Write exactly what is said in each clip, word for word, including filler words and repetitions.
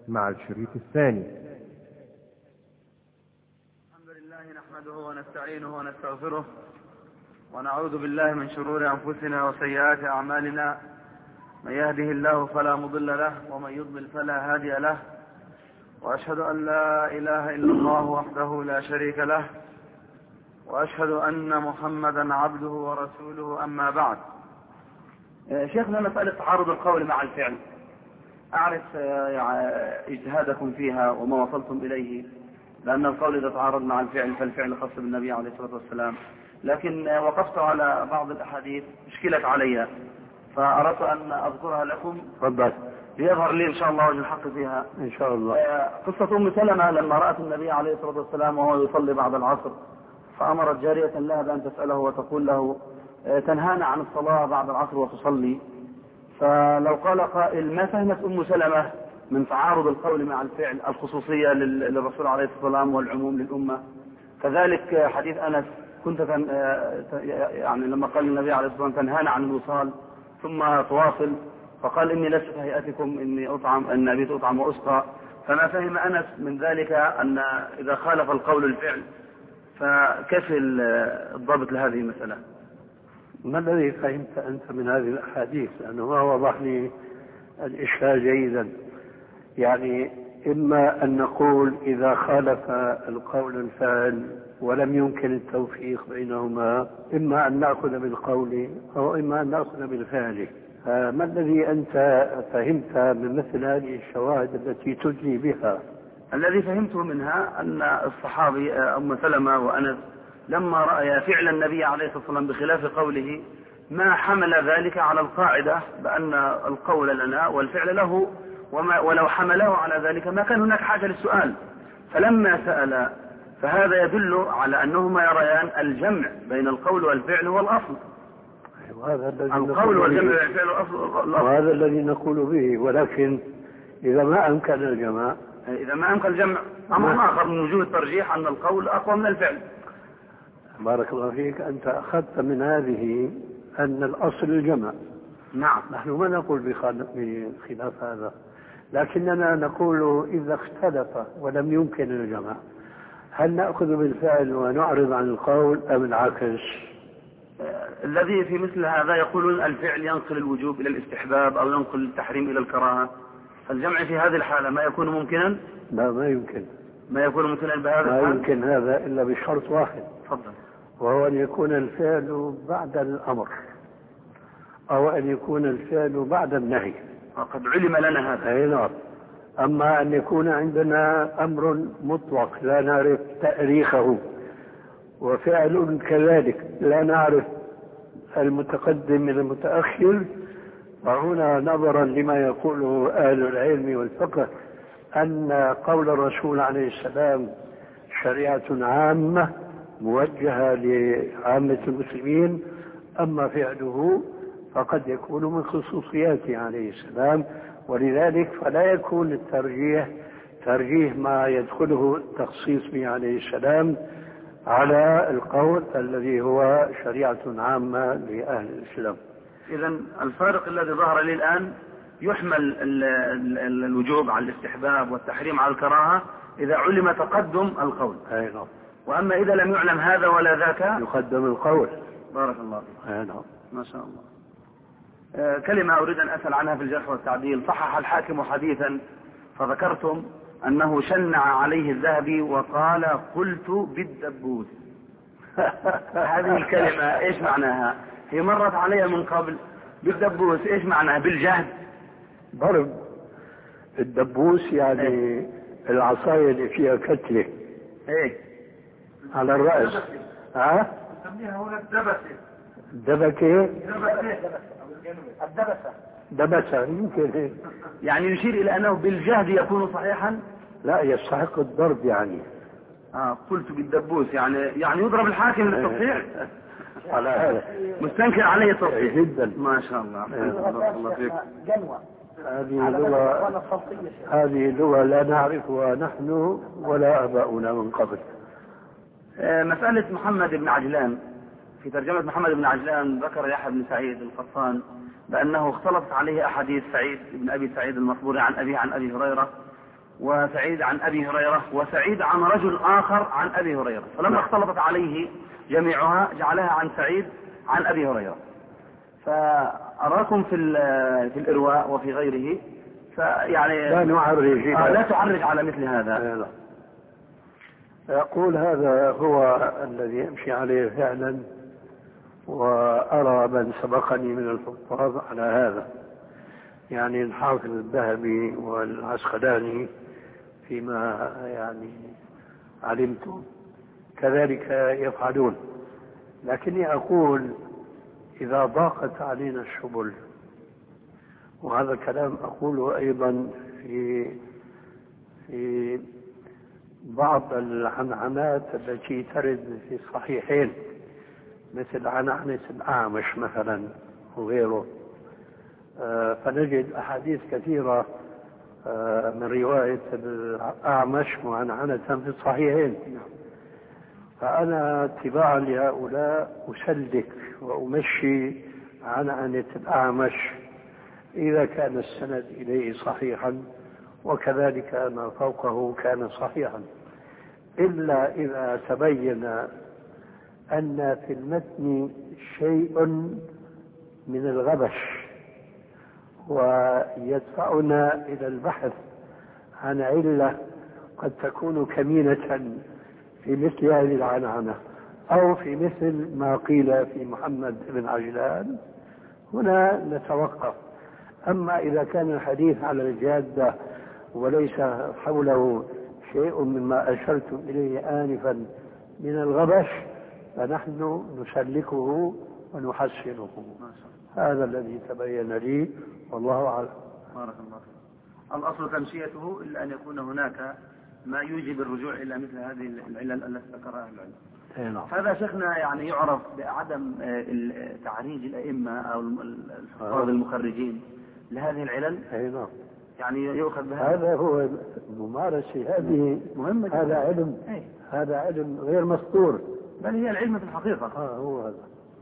مع الشريط الثاني. الحمد لله نحمده ونستعينه ونستغفره ونعوذ بالله من شرور أنفسنا وسيئات أعمالنا. من يهده الله فلا مضل له ومن يضلل فلا هادي له، وأشهد أن لا إله إلا الله وحده لا شريك له، وأشهد أن محمدا عبده ورسوله. أما بعد، شيخنا مسألة تعارض القول مع الفعل، أعرف اجتهادكم فيها وما وصلتم إليه، لأن القول إذا تعارض مع الفعل فالفعل خاص بالنبي عليه الصلاة والسلام، لكن وقفت على بعض الأحاديث اشكلت علي فأردت أن أذكرها لكم. تفضل. ليظهر لي إن شاء الله وجه الحق فيها إن شاء الله. قصة أم سلمة لما رأت النبي عليه الصلاة والسلام وهو يصلي بعد العصر، فأمرت جارية لها بأن تسأله وتقول له تنهانا عن الصلاة بعد العصر وتصلي. فلو قال قائل ما فهمت أم سلمة من تعارض القول مع الفعل الخصوصية للرسول عليه الصلاة والسلام والعموم للأمة؟ كذلك حديث أنس كنت يعني لما قال النبي عليه الصلاة والسلام تنهانا عن الوصال ثم تواصل، فقال إني لست كهيئتكم إني أطعم أن أبيت أطعم وأسقى. فما فهم أنس من ذلك أن إذا خالف القول الفعل، فكيف الضابط لهذه المسألة؟ ما الذي فهمت أنت من هذه الأحاديث؟ لأنه ما وضح لي الإشكال جيدا. يعني إما أن نقول إذا خالف القول الفعل ولم يمكن التوفيق بينهما، إما أن نأخذ بالقول أو إما أن نأخذ بالفعل. ما الذي أنت فهمت من مثل هذه الشواهد التي تجلي بها؟ الذي فهمته منها أن الصحابي أم سلمة وأنس لما رأي فعل النبي عليه الصلاة والسلام بخلاف قوله ما حمل ذلك على القاعدة بأن القول لنا والفعل له، وما ولو حمله على ذلك ما كان هناك حاجة للسؤال. فلما سأل فهذا يدل على أنهما يريان الجمع بين القول والفعل هو الأصل. القول والجمع بين الفعل والأصل. وهذا الذي نقول به، ولكن إذا ما أمكن الجمع إذا ما أمكن الجمع أمر آخر من وجوه الترجيح أن القول أقوى من الفعل. بارك الله فيك. أنت أخذت من هذه أن الأصل الجمع. نعم. نحن ما نقول بخلاف هذا، لكننا نقول إذا اختلف ولم يمكن الجمع هل نأخذ بالفعل ونعرض عن القول أم العكس؟ الذي في مثل هذا يقولون الفعل ينقل الوجوب إلى الاستحباب أو ينقل التحريم إلى الكراهة. الجمع في هذه الحالة ما يكون ممكنا؟ لا، ما يمكن. ما يكون ممكنا بهذا ما الحال؟ يمكن هذا إلا بشرط واحد. تفضل. وهو أن يكون الفعل بعد الأمر أو أن يكون الفعل بعد النهي. وقد علم لنا هذا. أي نعم. أما أن يكون عندنا أمر مطلق لا نعرف تاريخه وفعل كذلك لا نعرف المتقدم من المتأخر، فهنا نظرا لما يقوله أهل العلم والفقه أن قول الرسول عليه السلام شريعة عامة موجهة لعامة المسلمين، أما فعله فقد يكون من خصوصياته عليه السلام، ولذلك فلا يكون الترجيح ترجيح ما يدخله التخصيص به عليه السلام على القول الذي هو شريعة عامة لأهل الإسلام. إذن الفارق الذي ظهر لي الآن يحمل الوجوب على الاستحباب والتحريم على الكراهة إذا علم تقدم القول. أي نعم. وأما إذا لم يعلم هذا ولا ذاك يقدم القول. بارك الله فيك. أي نعم. ما شاء الله. آه كلمة أريد أن أسأل عنها في الجرح والتعديل. صحح الحاكم حديثا فذكرتم أنه شنع عليه الذهبي وقال قلت بالدبوس. هذه الكلمة إيش معناها؟ هي مرت علي من قبل. بالدبوس إيش معناها؟ بالجهد. ضرب. الدبوس يعني إيه؟ العصاية اللي فيها كتلة. إيه؟ على الرأس. ها؟ نسميها هنا الدبسة. الدبكة؟ الدبسة. دبسة يمكن. يعني يشير إلى أنه بالجهد يكون صحيحا؟ لا، يستحق الضرب يعني. آه قلت بالدبوس يعني يعني يضرب الحاكم للتصحيح. على هذا مستنكر عليه التصحيح جدا. ما شاء الله. الله فيك. هذه لغة هذه لغة لا نعرفها نحن ولا آباؤنا من قبل. مسألة محمد بن عجلان، في ترجمة محمد بن عجلان ذكر يحيى بن سعيد القطان بأنه اختلطت عليه أحاديث سعيد بن أبي سعيد المخبوري عن أبيه عن أبي هريرة، وسعيد عن أبي هريرة، وسعيد عن رجل آخر عن أبي هريرة، فلما اختلطت عليه جميعها جعلها عن سعيد عن أبي هريرة. فأراكم في في الإرواء وفي غيره فيعني لا نعرج آه لا تعرج على مثل هذا. لا. أقول هذا هو الذي يمشي عليه فعلا، وأرى من سبقني من الحفاظ على هذا، يعني الحافظ الذهبي والعسقلاني فيما يعني علمت كذلك يفعلون. لكني أقول إذا ضاقت علينا السبل، وهذا الكلام أقوله أيضا في في بعض العنعنات التي ترد في الصحيحين، مثل عنعنة الأعمش مثلا وغيره، آه فنجد أحاديث كثيرة آه من رواية الأعمش معنعنة في الصحيحين. فأنا اتباعا لهؤلاء أسلك وأمشي عنعنة الأعمش إذا كان السند إليه صحيحا، وكذلك ما فوقه كان صحيحا، إلا إذا تبين أن في المتن شيء من الغبش ويدفعنا إلى البحث عن علة قد تكون كمينة في مثل هذه العنعنة، أو في مثل ما قيل في محمد بن عجلان، هنا نتوقف. أما إذا كان الحديث على الجادة وليس حوله شيء مما أشرت إليه آنفا من الغبش، فنحن نسلكه ونحسنه. هذا الذي تبين لي، والله أعلم. بارك الله فيك. الأصل تمشيته إلا أن يكون هناك ما يوجب الرجوع إلى مثل هذه العلل التي ذكرها العلم. هذا شيخنا يعني يعرف بعدم تعريج الأئمة أو الحفاظ المخرجين لهذه العلل. نعم. يعني يؤخذ بها. هذا هو الممارسة، هذه مهمة. هذا علم أي. هذا علم غير مسطور، بل هي العلم في الحقيقة. آه هو هذا.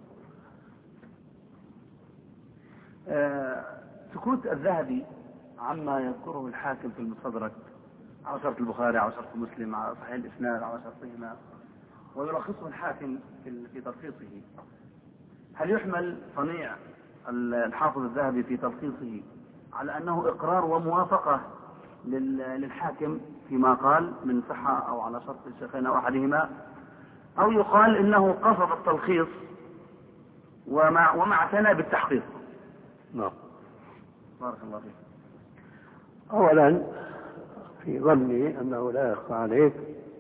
آه سكوت الذهبي عما يذكره الحاكم في المستدرك على شرط البخاري على شرط مسلم على صحيح الإسناد على شرطهما، ويلخصه الحاكم في تلخيصه، هل يحمل صنيع الحافظ الذهبي في تلخيصه على أنه إقرار وموافقة للحاكم فيما قال من صحة أو على شرط الشيخين أو أحدهما، أو يقال إنه قصد التلخيص ومع وما اعتنى بالتحقيق؟ نعم. بارك الله فيك. أولا في ظني أنه لا يخفى عليك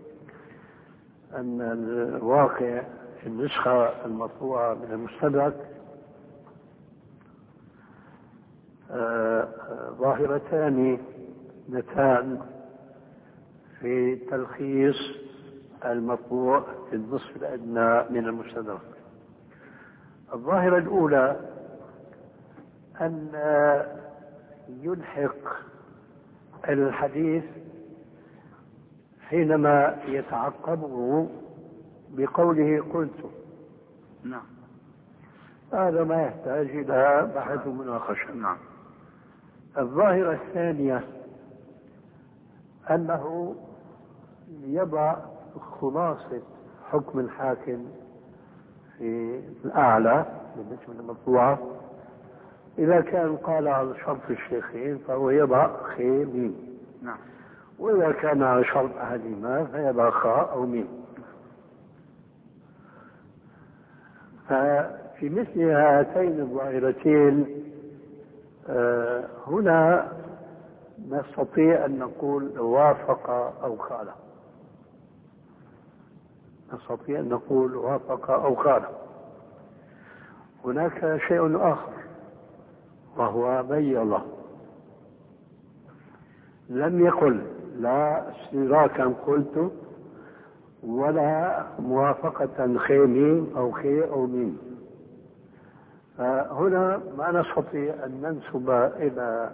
أن الواقع في النسخة المطبوعة من المستدرك ظاهرتان نتان في تلخيص المطبوع في النصف الأدنى من المستدرك. الظاهرة الأولى أن يلحق الحديث حينما يتعقبه بقوله قلت. نعم. هذا ما يحتاج إلى بحث ومناقشة. نعم. الظاهرة الثانية أنه يضع خلاصة حكم الحاكم في الأعلى بالنسبة للمطبوعة، إذا كان قال على شرط الشيخين فهو يضع خي ميم. نعم. وإذا كان على شرط أحدهما فيضع خاء أو ميم. ففي مثل هاتين الظاهرتين آه هنا نستطيع أن نقول وافق أو خالف. نستطيع أن نقول وافق أو خالف. هناك شيء آخر وهو بيض، لم يقل لا اشتراكا قلت ولا موافقة خي ميم أو خي أو ميم. فهنا ما نستطيع أن ننسب إلى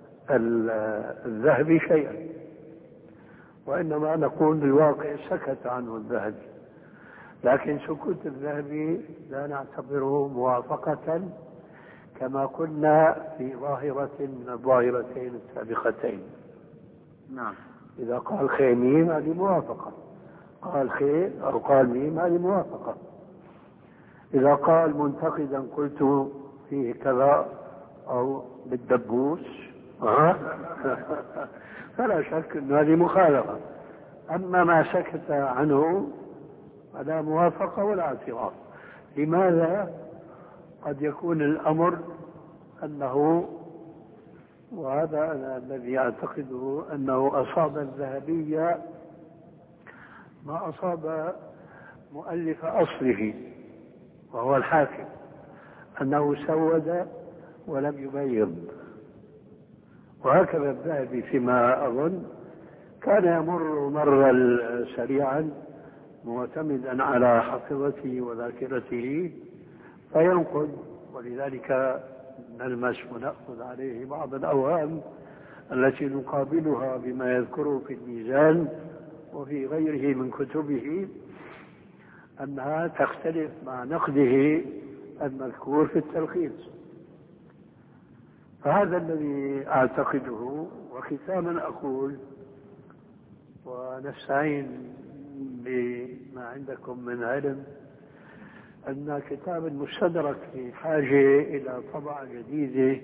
الذهبي شيئا، وإنما نقول بالواقع سكت عنه الذهبي، لكن سكوت الذهبي لا نعتبره موافقة كما كنا في ظاهرة من الظاهرتين السابقتين. نعم. إذا قال خي ميم هذه موافقة، قال خي أو قال ميم هذه موافقة. إذا قال منتقدا قلت فيه كذا أو بالدبوس فلا شك أن هذه مخالفة. أما ما سكت عنه فلا موافقة ولا اعتراض. لماذا؟ قد يكون الأمر أنه، وهذا أنا الذي أعتقده، أنه أصاب الذهبية ما أصاب مؤلف أصله وهو الحاكم، أنه سود ولم يبيض. وهكذا الذهبي فيما أظن كان يمر مرا سريعا معتمدا على حافظته وذاكرته فينقل، ولذلك نلمس ونأخذ عليه بعض الأوهام التي نقابلها بما يذكره في الميزان وفي غيره من كتبه أنها تختلف مع نقده المذكور في التلخيص. فهذا الذي أعتقده. وختاما أقول ونستعين بما عندكم من علم أن كتاب المستدرك في حاجة إلى طبعة جديدة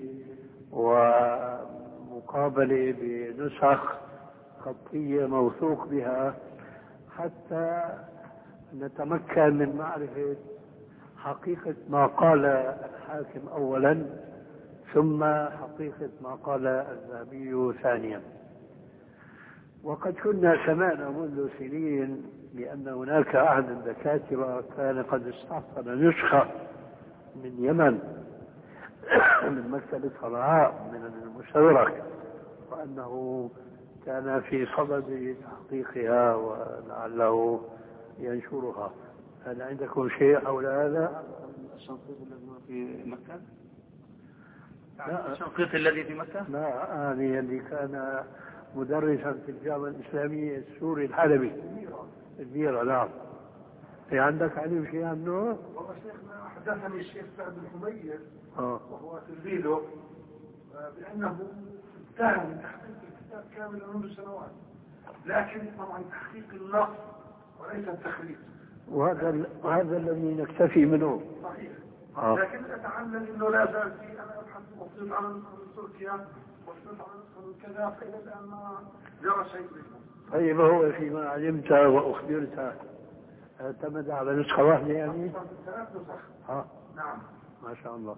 ومقابلة بنسخ خطية موثوق بها حتى نتمكن من معرفة حقيقة ما قال الحاكم أولا ثم حقيقة ما قال الذهبي ثانيا. وقد كنا سمعنا منذ سنين بأن هناك أحد الدكاترة كان قد استحصل نسخة من يمن من مكتبة صنعاء من المستدرك، وأنه كان في صدد تحقيقها ولعله ينشرها. هل عندكم شيء حول هذا؟ الشنقيط الذي في مكة؟ لا، الشنقيط الذي في مكة؟ لا، يعني اللي كان مدرسا في الجامعة الإسلامية السوري الحلبي الميرة. نعم. في عندك علم شيء عنه؟ والله شيخنا حدثني الشيخ سعد الحمير وهو تلميذه بأنه اتهم من تحقيق الكتاب كاملا منذ سنوات، لكن طبعا تحقيق النص وليس التخريج. وهذا وهذا الذي نكتفي منه. صحيح. آه. لكن أتعلم أنه لا زال في، أنا أبحث بسيط على نسخة من تركيا وبسيط على نسخة من كذا، فإلى الآن ما جرى شيء منه. طيب هو فيما علمت وأخبرت اعتمد على نسخة واحدة يعني؟ ثلاث نسخ. ها. نعم. ما شاء الله.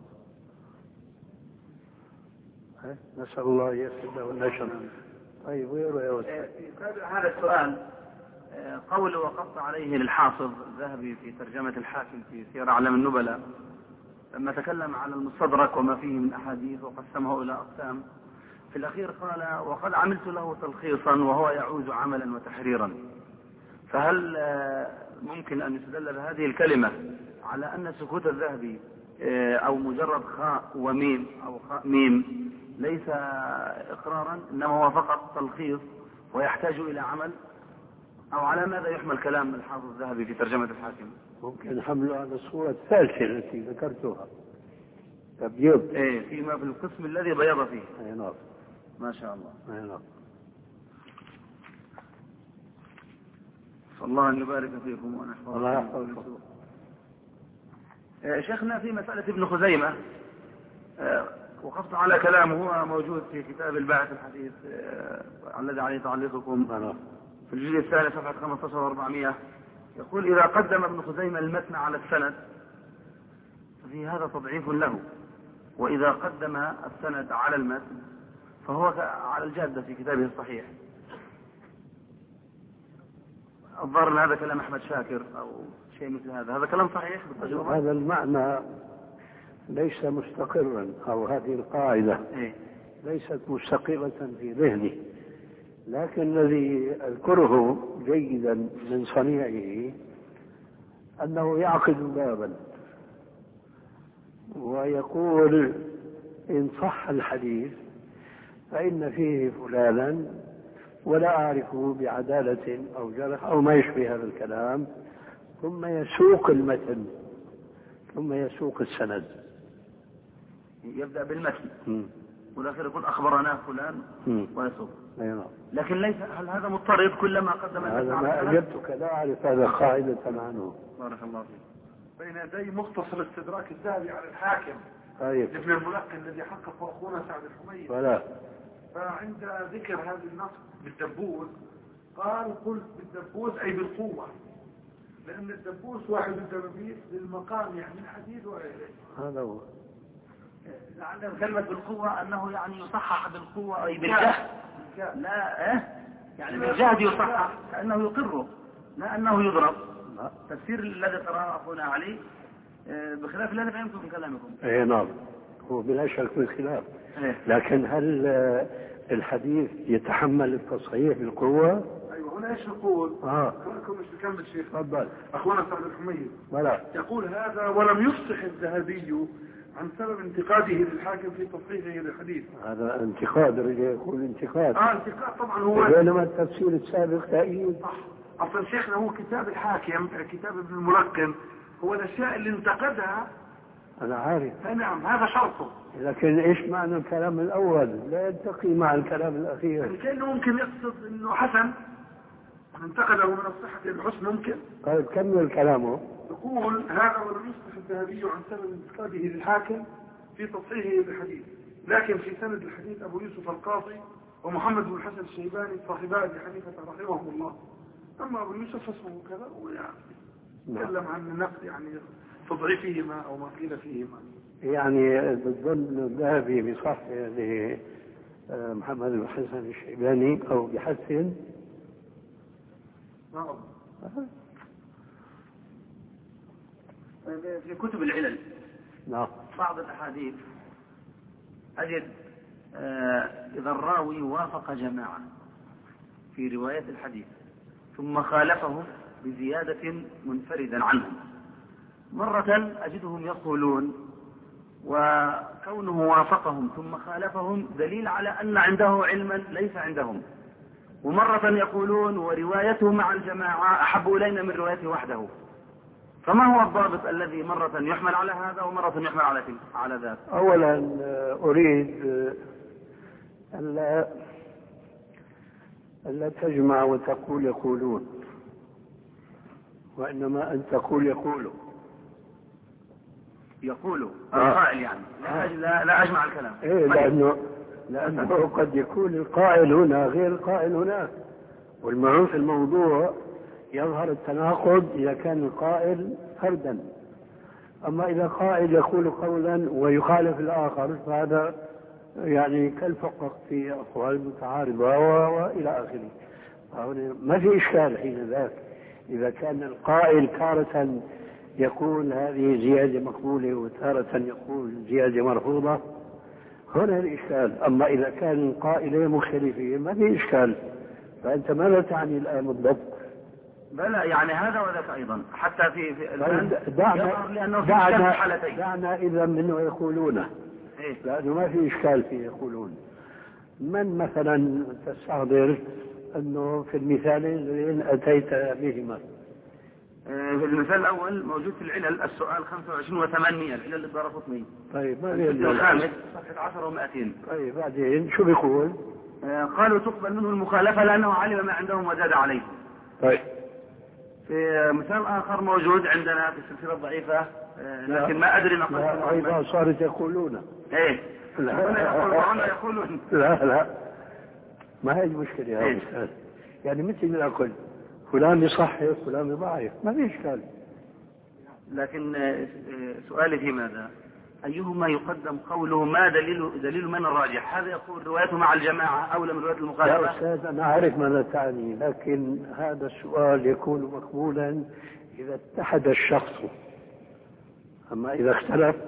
نسأل الله يسر له النشر. طيب غيره يا وسام. هذا السؤال قول وقفت عليه للحافظ الذهبي في ترجمة الحاكم في سير أعلام النبلاء لما تكلم على المستدرك وما فيه من أحاديث وقسمه إلى أقسام. في الأخير قال وقد عملت له تلخيصا وهو يعوز عملا وتحريرا. فهل ممكن أن يستدل بهذه الكلمة على أن سكوت الذهبي أو مجرد خاء وميم أو خاء ميم ليس إقرارا إنما هو فقط تلخيص ويحتاج إلى عمل؟ أو على ماذا يحمل كلام الحافظ الذهبي في ترجمة الحاكم؟ ممكن حمله على الصورة الثالثة التي ذكرتها تبيض. إيه فيما في القسم الذي بيض فيه. أي نعم. ما شاء الله. أي نعم. الله أن يبارك فيكم وأن يحفظكم. الله يحفظكم. شيخنا في مسألة ابن خزيمة وقفت على كلامه هو موجود في كتاب الباعث الحديث الذي عليه تعليقكم في الجزء الثاني صفحة خمسة عشر وأربعمائة. يقول إذا قدم ابن خزيمة المتن على السند ففي هذا تضعيف له، وإذا قدم السند على المتن فهو على الجادة في كتابه الصحيح. الظاهر هذا كلام أحمد شاكر أو شيء مثل هذا. هذا كلام صحيح بالتجربة؟ هذا المعنى ليس مستقرا، أو هذه القاعدة إيه؟ ليست مستقرة في ذهني، لكن الذي أذكره جيدا من صنيعه أنه يعقد بابا ويقول إن صح الحديث فإن فيه فلانا ولا أعرفه بعدالة أو جرح أو ما يشبه هذا الكلام، ثم يسوق المتن ثم يسوق السند. يبدأ بالمتن والآخر يقول أخبرنا فلان ويسوق. لكن ليس هل هذا مضطرد كلما قدم هذا ما أجبتك لا أعرف هذا قاعدة عنه. بارك الله فيك. بين يدي مختصر استدراك الذهبي على الحاكم طيب. ابن الملقن الذي حققه أخونا سعد الحميد. ولا. فعند ذكر هذا النص بالدبوس قال قل بالدبوس أي بالقوة، لأن الدبوس واحد الدبابيس للمقام يعني الحديد وغيره. هذا هو. لعل كلمة بالقوة أنه يعني يصحح بالقوة أي بالجهد. لا إيه يعني بالجهد يصحح كأنه يقره لا أنه يضرب. تفسير الذي قرأه أخونا علي بخلاف الذي فهمته من كلامكم. إيه نعم هو بلا شك بالخلاف. إيه؟ لكن هل الحديث يتحمل التصحيح بالقوة؟ أيوة هنا إيش يقول؟ آه. ولكم مش بكمل شيخ. تفضل. أخونا سعد الحميد. ولا. يقول هذا ولم يفصح الذهبي عن سبب انتقاده للحاكم في تصحيحه للحديث. هذا انتقاد رجل يقول انتقاد. اه انتقاد طبعا هو. بينما التفسير السابق تأييد. صح. اصلا شيخنا هو كتاب الحاكم كتاب ابن الملقن هو الاشياء اللي انتقدها. انا عارف. نعم هذا شرطه. لكن ايش معنى الكلام الاول لا يلتقي مع الكلام الاخير. يعني كأنه ممكن يقصد انه حسن انتقده من الصحة الحسن ممكن. طيب كمل كلامه. يقول هذا ولم يصح الذهبي عن سبب انتقاده للحاكم في تصحيحه للحديث، لكن في سند الحديث ابو يوسف القاضي ومحمد بن الحسن الشيباني صاحبا ابي حنيفه رحمهم الله. اما ابو يوسف فاسمه كذا ويعني تكلم عن النقد يعني تضعيفهما او ما قيل فيهما. يعني بالظن الذهبي بصح لمحمد بن الحسن الشيباني او بحسن. نعم. في كتب العلل نعم بعض الأحاديث أجد آه إذا الراوي وافق جماعة في رواية الحديث ثم خالفهم بزيادة منفردا عنهم مرة أجدهم يقولون وكونه وافقهم ثم خالفهم دليل على أن عنده علما ليس عندهم، ومرة يقولون وروايته مع الجماعة أحب إلينا من روايته وحده. فما هو الضابط الذي مرة يحمل على هذا ومرة يحمل على على ذاك؟ أولا أريد ألا ألا تجمع وتقول يقولون، وإنما أن تقول يقولوا. يقولوا القائل يعني لا, لا, لا أجمع الكلام. إيه لأنه لأنه قد يكون القائل هنا غير القائل هناك، والمعروف في الموضوع يظهر التناقض إذا كان القائل فردا، أما إذا قائل يقول قولا ويخالف الآخر فهذا يعني كالفقق في أقوال متعارضة وإلى آخره. ما في إشكال حين ذاك إذا كان القائل تارة يقول هذه زيادة مقبولة وتارة يقول زيادة مرفوضة، هنا الإشكال. أما إذا كان القائلين مختلفين ما في إشكال. فأنت ماذا تعني الآن بالضبط؟ بلى يعني هذا وذاك أيضا حتى في, في دعنا, دعنا, دعنا إذا منه يقولونه إيه؟ لأنه ما في إشكال فيه يقولون. من مثلا تستحضر أنه في المثالين الذين أتيت بهما؟ في المثال الأول موجود في العلل السؤال خمسة وعشرين وثمانمائة العلل الدارقطني. طيب ما الخامس صفحة عشرة ومائتين. طيب بعدين شو بيقول؟ قالوا تقبل منه المخالفة لأنه علم ما عندهم وزاد عليه. طيب. في مثال آخر موجود عندنا في السلسلة الضعيفة لكن ما أدري نقص. لا أيضا صارت يقولون. إيه. لا يقولون. لا لا ما هي المشكلة يا إيه؟ أستاذ. يعني مثل ما أقول فلان يصحح فلان يضعف ما في إشكال. لكن سؤالي في ماذا؟ أيهما يقدم قوله ما دليل دليل من الراجح؟ هذا يقول روايته مع الجماعة أو من رواية المخالفة؟ يا أستاذ أنا أعرف ماذا تعني، لكن هذا السؤال يكون مقبولا إذا اتحد الشخص، أما إذا اختلف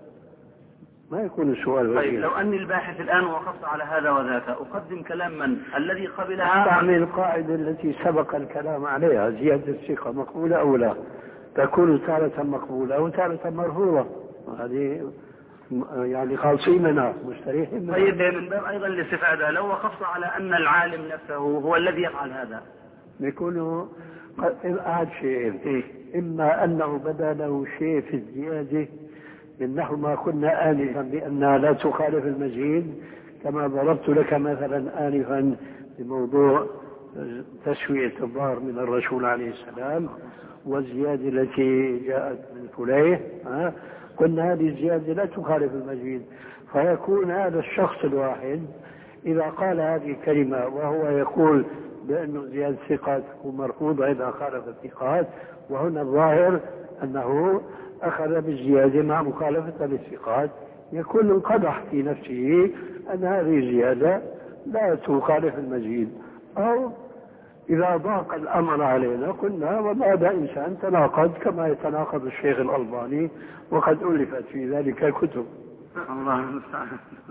ما يكون السؤال. طيب لو أني الباحث الآن وقفت على هذا وذاك أقدم كلام من الذي قبلها؟ أستعمل القاعدة التي سبق الكلام عليها زيادة الثقة مقبولة أو لا، تكون تارة مقبولة وتارة مرفوضة، هذه يعني خالصين منها مستريحين منها. طيب من باب أيضا الاستفادة لو وقفت على أن العالم نفسه هو الذي يفعل هذا يكون أحد شيء، إما أنه بدا له شيء في الزيادة من نحو ما قلنا آنفا بأنها لا تخالف المزيد، كما ضربت لك مثلا آنفا بموضوع تسوية الظهر من الرسول عليه السلام والزيادة التي جاءت من فليه، قلنا هذه الزيادة لا تخالف المزيد، فيكون هذا الشخص الواحد إذا قال هذه الكلمة وهو يقول بأنه زيادة ثقات ومرفوضة إذا خالف الثقات، وهنا الظاهر أنه أخذ بالزيادة مع مخالفة للثقات، يكون انقدح في نفسه أن هذه الزيادة لا تخالف المزيد. أو إذا ضاق الأمر علينا قلنا والله هذا إنسان تناقض كما يتناقض الشيخ الألباني، وقد ألفت في ذلك كتب. الله المستعان.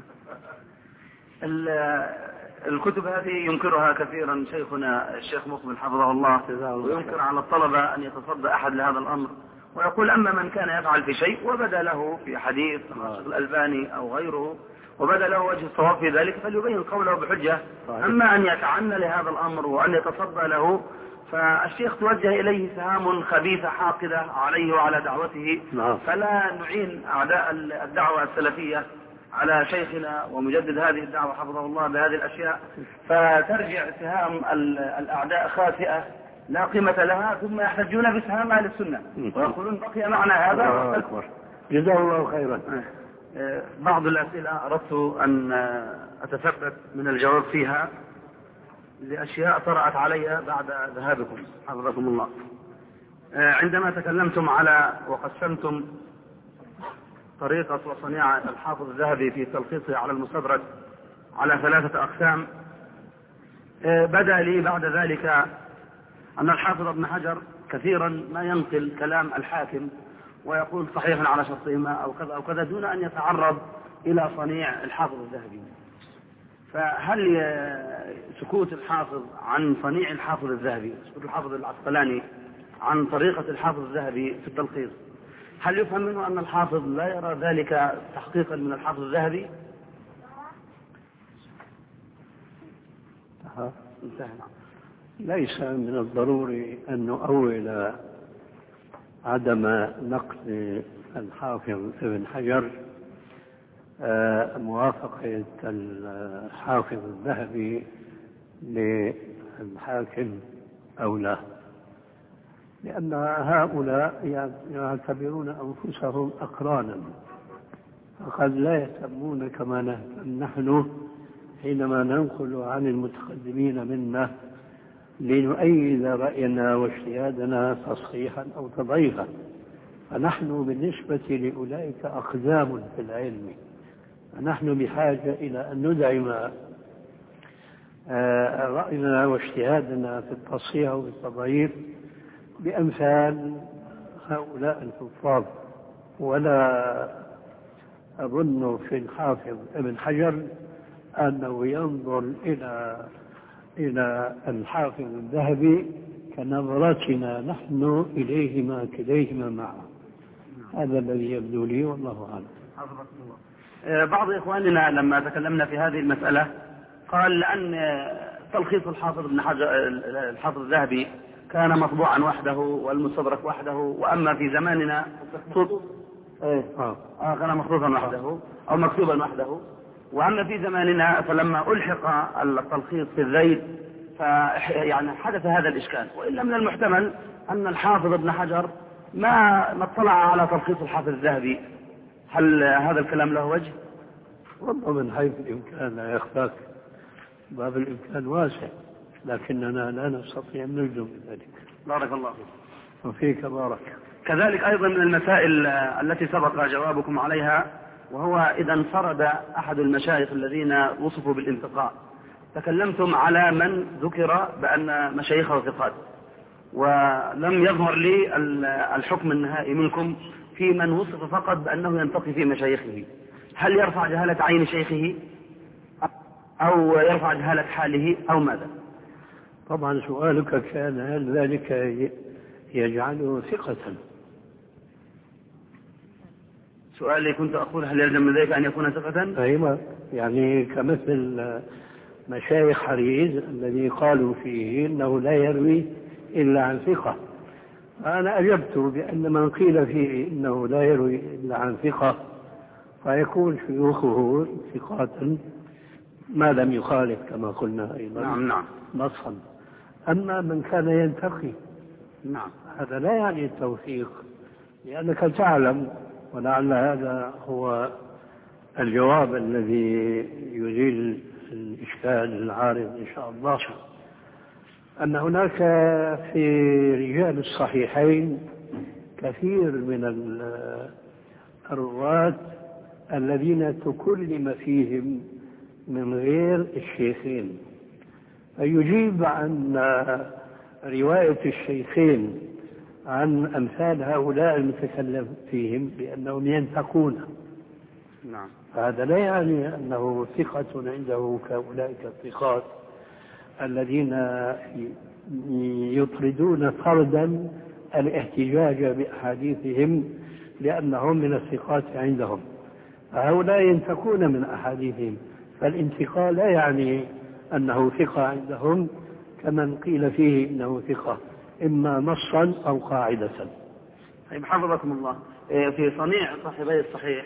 الكتب هذه ينكرها كثيرا شيخنا الشيخ مقبل حفظه الله، وينكر على الطلبة أن يتصدى أحد لهذا الأمر، ويقول أما من كان يفعل في شيء وبدا له في حديث الشيخ الألباني أو غيره وبدا له وجه الصواب في ذلك فليبين قوله بحجة. أما أن يتعنى لهذا الأمر وأن يتصدى له فالشيخ توجه إليه سهام خبيثة حاقدة عليه وعلى دعوته، فلا نعين أعداء الدعوة السلفية على شيخنا ومجدد هذه الدعوة حفظه الله بهذه الأشياء، فترجع سهام الأعداء خاسئة لا قيمة لها، ثم يحتجون بسهام أهل السنة ويقولون بقي معنا هذا. أكبر. جزاه الله خيرا. بعض الأسئلة أردت أن أتثبت من الجواب فيها لأشياء طرأت علي بعد ذهابكم حفظكم الله. عندما تكلمتم على وقسمتم طريقة وصنيعة الحافظ الذهبي في تلخيصه على المستدرك على ثلاثة أقسام، بدأ لي بعد ذلك أن الحافظ ابن حجر كثيرا ما ينقل كلام الحاكم ويقول صحيحا على شرطهما أو كذا أو كذا دون أن يتعرض إلى صنيع الحافظ الذهبي. فهل سكوت الحافظ عن صنيع الحافظ الذهبي، سكوت الحافظ العسقلاني عن طريقة الحافظ الذهبي في التلخيص، هل يفهم منه أن الحافظ لا يرى ذلك تحقيقا من الحافظ الذهبي؟ ليس من الضروري أن نؤول عدم نقد الحافظ ابن حجر موافقة الحافظ الذهبي للحاكم أو لا، لأن هؤلاء يعتبرون أنفسهم أقرانا، فقد لا يهتمون كما نهتم نحن حينما ننقل عن المتقدمين منا لنؤيد رأينا واجتهادنا تصحيحا أو تضعيفا، فنحن بالنسبة لأولئك أقدام في العلم، فنحن بحاجة إلى أن ندعم رأينا واجتهادنا في التصحيح والتضعيف بأمثال هؤلاء الحفاظ. ولا أظن في الحافظ ابن حجر أنه ينظر إلى إلى الحافظ الذهبي كنظرتنا نحن إليهما كليهما معا. هذا الذي يبدو لي والله أعلم. بعض إخواننا لما تكلمنا في هذه المسألة قال لأن تلخيص الحافظ ابن حجر الحافظ الذهبي كان مطبوعا وحده والمستدرك وحده، وأما في زماننا إيه آه كان مخطوطا وحده أو مكتوبا وحده، وأما في زماننا فلما ألحق التلخيص في الذيل فيعني حدث هذا الإشكال. وإلا من المحتمل أن الحافظ ابن حجر ما ما اطلع على تلخيص الحافظ الذهبي. هل هذا الكلام له وجه؟ والله من حيث الإمكان لا يخفاك، باب الإمكان واسع، لكننا لا نستطيع أن نجزم بذلك. بارك الله فيك. وفيك بارك. كذلك أيضا من المسائل التي سبق جوابكم عليها، وهو إذا انفرد أحد المشايخ الذين وصفوا بالانتقاء، تكلمتم على من ذكر بأن مشايخه ثقات، ولم يظهر لي الحكم النهائي منكم في من وصف فقط بأنه ينتقي في مشايخه. هل يرفع جهالة عين شيخه أو يرفع جهالة حاله أو ماذا؟ طبعا سؤالك كان هل ذلك يجعله ثقة؟ سؤالي كنت أقول هل يلزم من ذلك أن يكون ثقة؟ أيوة، يعني كمثل مشايخ حريز الذي قالوا فيه إنه لا يروي إلا عن ثقة. أنا أجبت بأن من قيل فيه إنه لا يروي إلا عن ثقة فيكون شيوخه ثقات ما لم يخالف كما قلنا أيضا نعم نعم نصا. أما من كان ينتقي نعم هذا لا يعني التوثيق، لأنك تعلم، ولعل هذا هو الجواب الذي يزيل الإشكال العارض إن شاء الله، أن هناك في رجال الصحيحين كثير من الرواة الذين تكلم فيهم من غير الشيخين، فيجيب عن رواية الشيخين عن أمثال هؤلاء المتكلم فيهم بأنهم ينتقون. نعم. هذا لا يعني أنه ثقة عنده كأولئك الثقات الذين يطردون فردا الاحتجاج بأحاديثهم لأنهم من الثقات عندهم، فهؤلاء ينتقون من أحاديثهم، فالانتقاء لا يعني أنه ثقة عندهم كمن قيل فيه إنه ثقة إما نصا أو قاعدة. طيب حفظكم الله، في صنيع صاحبي الصحيح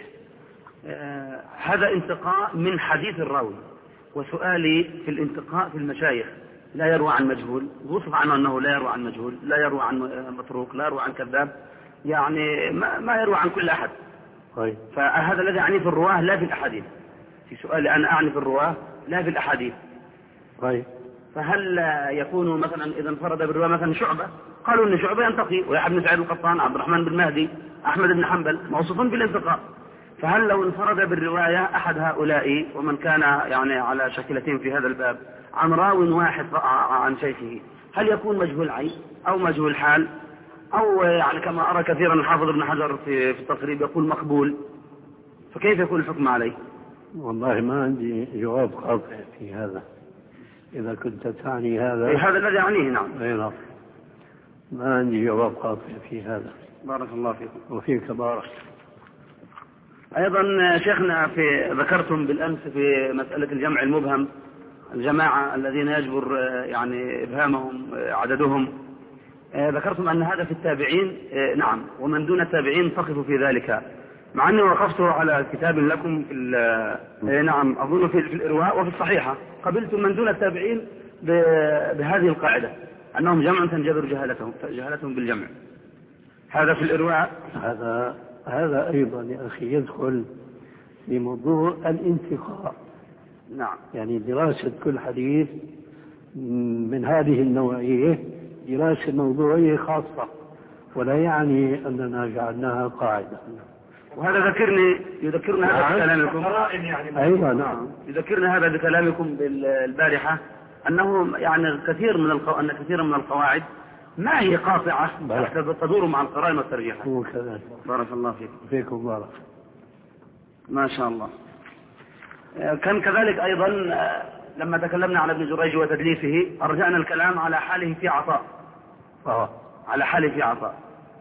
هذا انتقاء من حديث الراوي، وسؤالي في الانتقاء في المشايخ لا يروى عن مجهول، وصف عنه أنه لا يروى عن مجهول، لا يروى عن متروك، لا يروى عن كذاب، يعني ما يروى عن كل أحد. طيب. فهذا الذي أعني في الرواه لا في الأحاديث. في سؤالي أنا أعني في الرواه لا في الأحاديث. طيب. فهل يكون مثلا إذا انفرد بالرواية مثلا شعبة، قالوا أن شعبة ينتقي، ويحيى بن سعيد القطان، عبد الرحمن بن مهدي، أحمد بن حنبل موصوفون بالانتقاء، فهل لو انفرد بالرواية أحد هؤلاء ومن كان يعني على شكلتين في هذا الباب عن راو واحد عن شيخه، هل يكون مجهول عين أو مجهول حال، أو يعني كما أرى كثيرا الحافظ ابن حجر في في التقريب يقول مقبول، فكيف يكون الحكم عليه؟ والله ما عندي جواب قاطع في هذا، إذا كنت تعني هذا. إيه هذا الذي يعنيه. نعم. أي نعم، ما عندي جواب قاطع في هذا. بارك الله فيكم. وفيك بارك. أيضا شيخنا في ذكرتم بالأمس في مسألة الجمع المبهم، الجماعة الذين يجبر يعني إبهامهم عددهم، ذكرتم أن هذا في التابعين. نعم، ومن دون التابعين تقف في ذلك، مع أني وقفت على كتاب لكم في نعم أظن في الإرواء وفي الصحيحة، قبلتم من دون التابعين بهذه القاعدة أنهم جمع تنجبر جهالتهم جهالتهم بالجمع. هذا في الإرواء. هذا هذا أيضا يا أخي يدخل في موضوع الانتقاء. نعم. يعني دراسة كل حديث من هذه النوعية دراسة موضوعية خاصة، ولا يعني أننا جعلناها قاعدة. وهذا ذكرني يذكرنا هذا بكلامكم. أيوة نعم. يذكرنا هذا بكلامكم بالبارحة أنه يعني كثير من القو... أن كثيرا من القواعد ما هي قاطعة تدور مع القرائن والترجيحات. هو كذلك. بارك الله فيكم. فيكم بارك. ما شاء الله. كان كذلك أيضا لما تكلمنا على ابن جريج وتدليسه أرجعنا الكلام على حاله في عطاء. آه. على حاله في عطاء.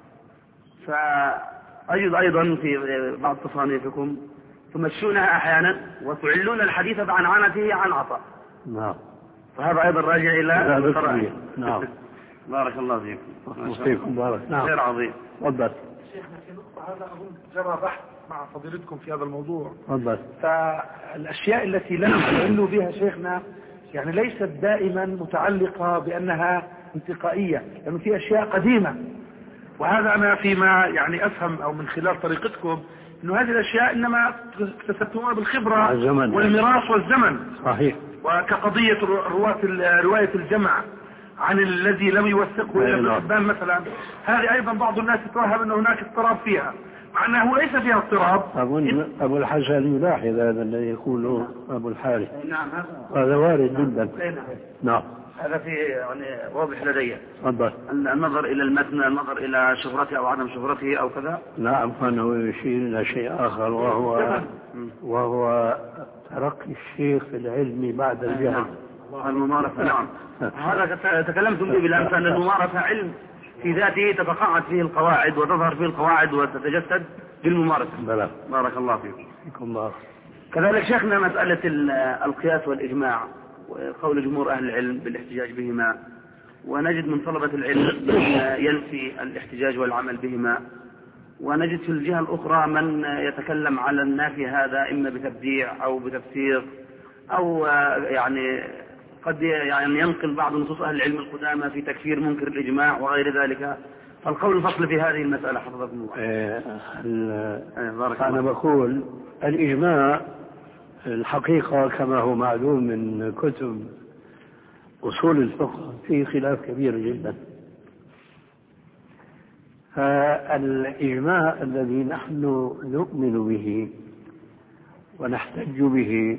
فأجد أيضا في بعض تصانيفكم تمشونها أحيانا وتعلون الحديث عن عنته عن عطاء. نعم. فهذا أيضا راجع إلى القرائن. نعم. بارك الله فيكم. وفيكم بارك. نعم. خير عظيم. تفضل. شيخنا في نقطة هذا أظن جرى بحث مع فضيلتكم في هذا الموضوع. تفضل. فالأشياء التي لم تعلوا بها شيخنا يعني ليست دائما متعلقة بأنها انتقائية، لأن في أشياء قديمة، وهذا أنا فيما يعني أفهم أو من خلال طريقتكم أنه هذه الأشياء إنما اكتسبتموها بالخبرة والميراث والزمن. صحيح. وكقضية رواة رواية الجمع عن الذي لم يوثقه إلا ابن حبان مثلا، هذه أيضا بعض الناس يتوهم أن هناك اضطراب فيها، مع أنه ليس فيها اضطراب. أظن أبو الحسن يلاحظ هذا الذي يقوله أبو الحارث. نعم هذا وارد جدا. نعم. هذا في يعني واضح لدي. تفضل. النظر إلى المتن، النظر إلى شهرته أو عدم شهرته أو كذا. نعم، فإنه يشير إلى شيء آخر، وهو وهو ترقي الشيخ في العلم بعد الجهل. الممارسة. نعم. هذا تكلمتم به بالأمس أن الممارسة علم في ذاته تتقاعد فيه القواعد وتظهر فيه القواعد وتتجسد بالممارسة. بلى. بارك الله فيكم. فيكم الله. كذلك شيخنا مسألة القياس والإجماع وقول جمهور أهل العلم بالاحتجاج بهما، ونجد من طلبة العلم من ينفي الاحتجاج والعمل بهما، ونجد في الجهة الأخرى من يتكلم على النافي هذا إما بتبديع أو بتفسير أو يعني قد يعني ينقل بعض نصوص أهل العلم القدامى في تكفير منكر الإجماع وغير ذلك، فالقول الفصل في هذه المسألة حفظكم الله. أنا بقول الإجماع الحقيقة كما هو معلوم من كتب أصول الفقه فيه خلاف كبير جدا. فالإجماع الذي نحن نؤمن به ونحتج به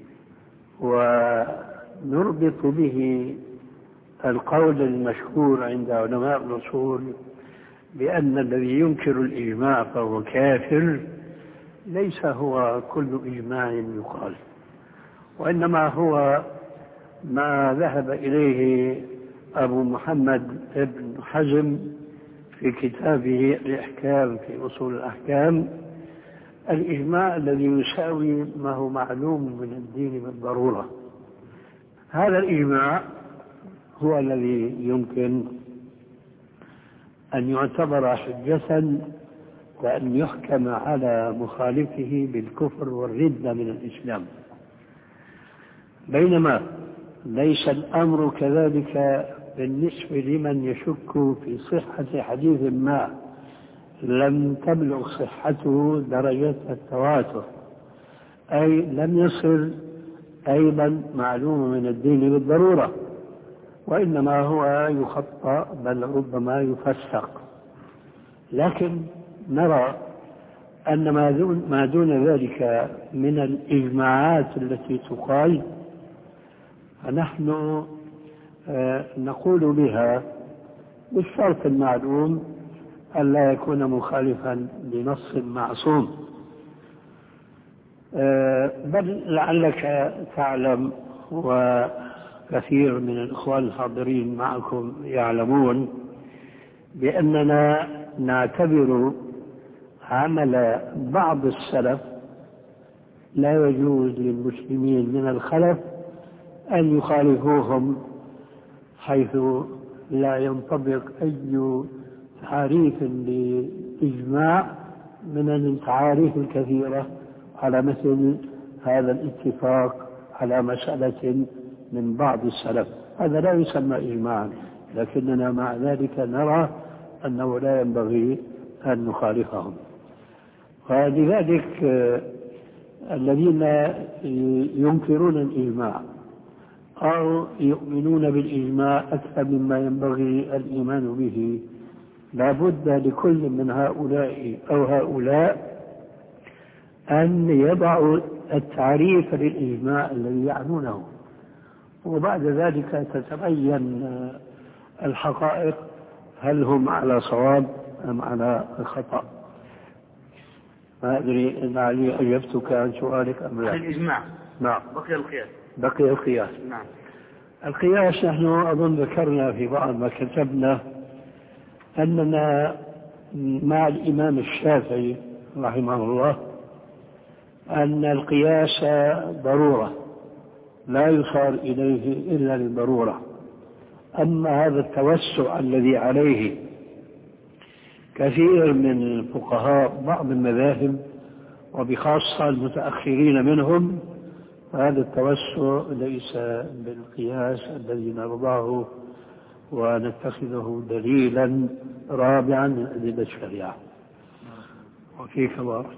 ونربط به القول المشهور عند علماء الأصول بأن الذي ينكر الإجماع فهو كافر، ليس هو كل إجماع يقال، وإنما هو ما ذهب إليه أبو محمد ابن حزم في كتابه الإحكام في أصول الأحكام، الإجماع الذي يساوي ما هو معلوم من الدين بالضرورة. هذا الإجماع هو الذي يمكن أن يعتبر حجة وأن يحكم على مخالفه بالكفر والردة من الإسلام، بينما ليس الأمر كذلك بالنسبة لمن يشك في صحة حديث ما لم تبلغ صحته درجة التواتر، أي لم يصل أيضا معلوم من الدين بالضرورة، وإنما هو يخطأ بل ربما يفسق. لكن نرى أن ما دون ذلك من الإجماعات التي تقال فنحن نقول بها بالشرط المعلوم ألا يكون مخالفا لنص معصوم. بل لعلك تعلم وكثير من الإخوان الحاضرين معكم يعلمون بأننا نعتبر عمل بعض السلف لا يجوز للمسلمين من الخلف أن يخالفوهم، حيث لا ينطبق أي تعريف لإجماع من التعاريف الكثيرة على مثل هذا الاتفاق على مسألة من بعض السلف. هذا لا يسمى إجماعا، لكننا مع ذلك نرى أنه لا ينبغي أن نخالفهم. ولذلك الذين ينكرون الإجماع أو يؤمنون بالإجماع أكثر مما ينبغي الإيمان به لا بد لكل من هؤلاء أو هؤلاء أن يضعوا التعريف للإجماع الذي يعنونه، وبعد ذلك تتبين الحقائق هل هم على صواب أم على خطأ. ما أدري إن علي أجبتك عن سؤالك أم لا. الإجماع نعم. بقي القياس. بقي القياس. نعم. القياس نحن أظن ذكرنا في بعض ما كتبنا أننا مع الإمام الشافعي رحمه الله أن القياس ضرورة لا يصار إليه إلا للضرورة. أما هذا التوسع الذي عليه كثير من الفقهاء بعض المذاهب وبخاصة المتأخرين منهم، فهذا التوسع ليس بالقياس الذي نرضاه ونتخذه دليلا رابعا من أدلة الشريعة. وكيف بارك.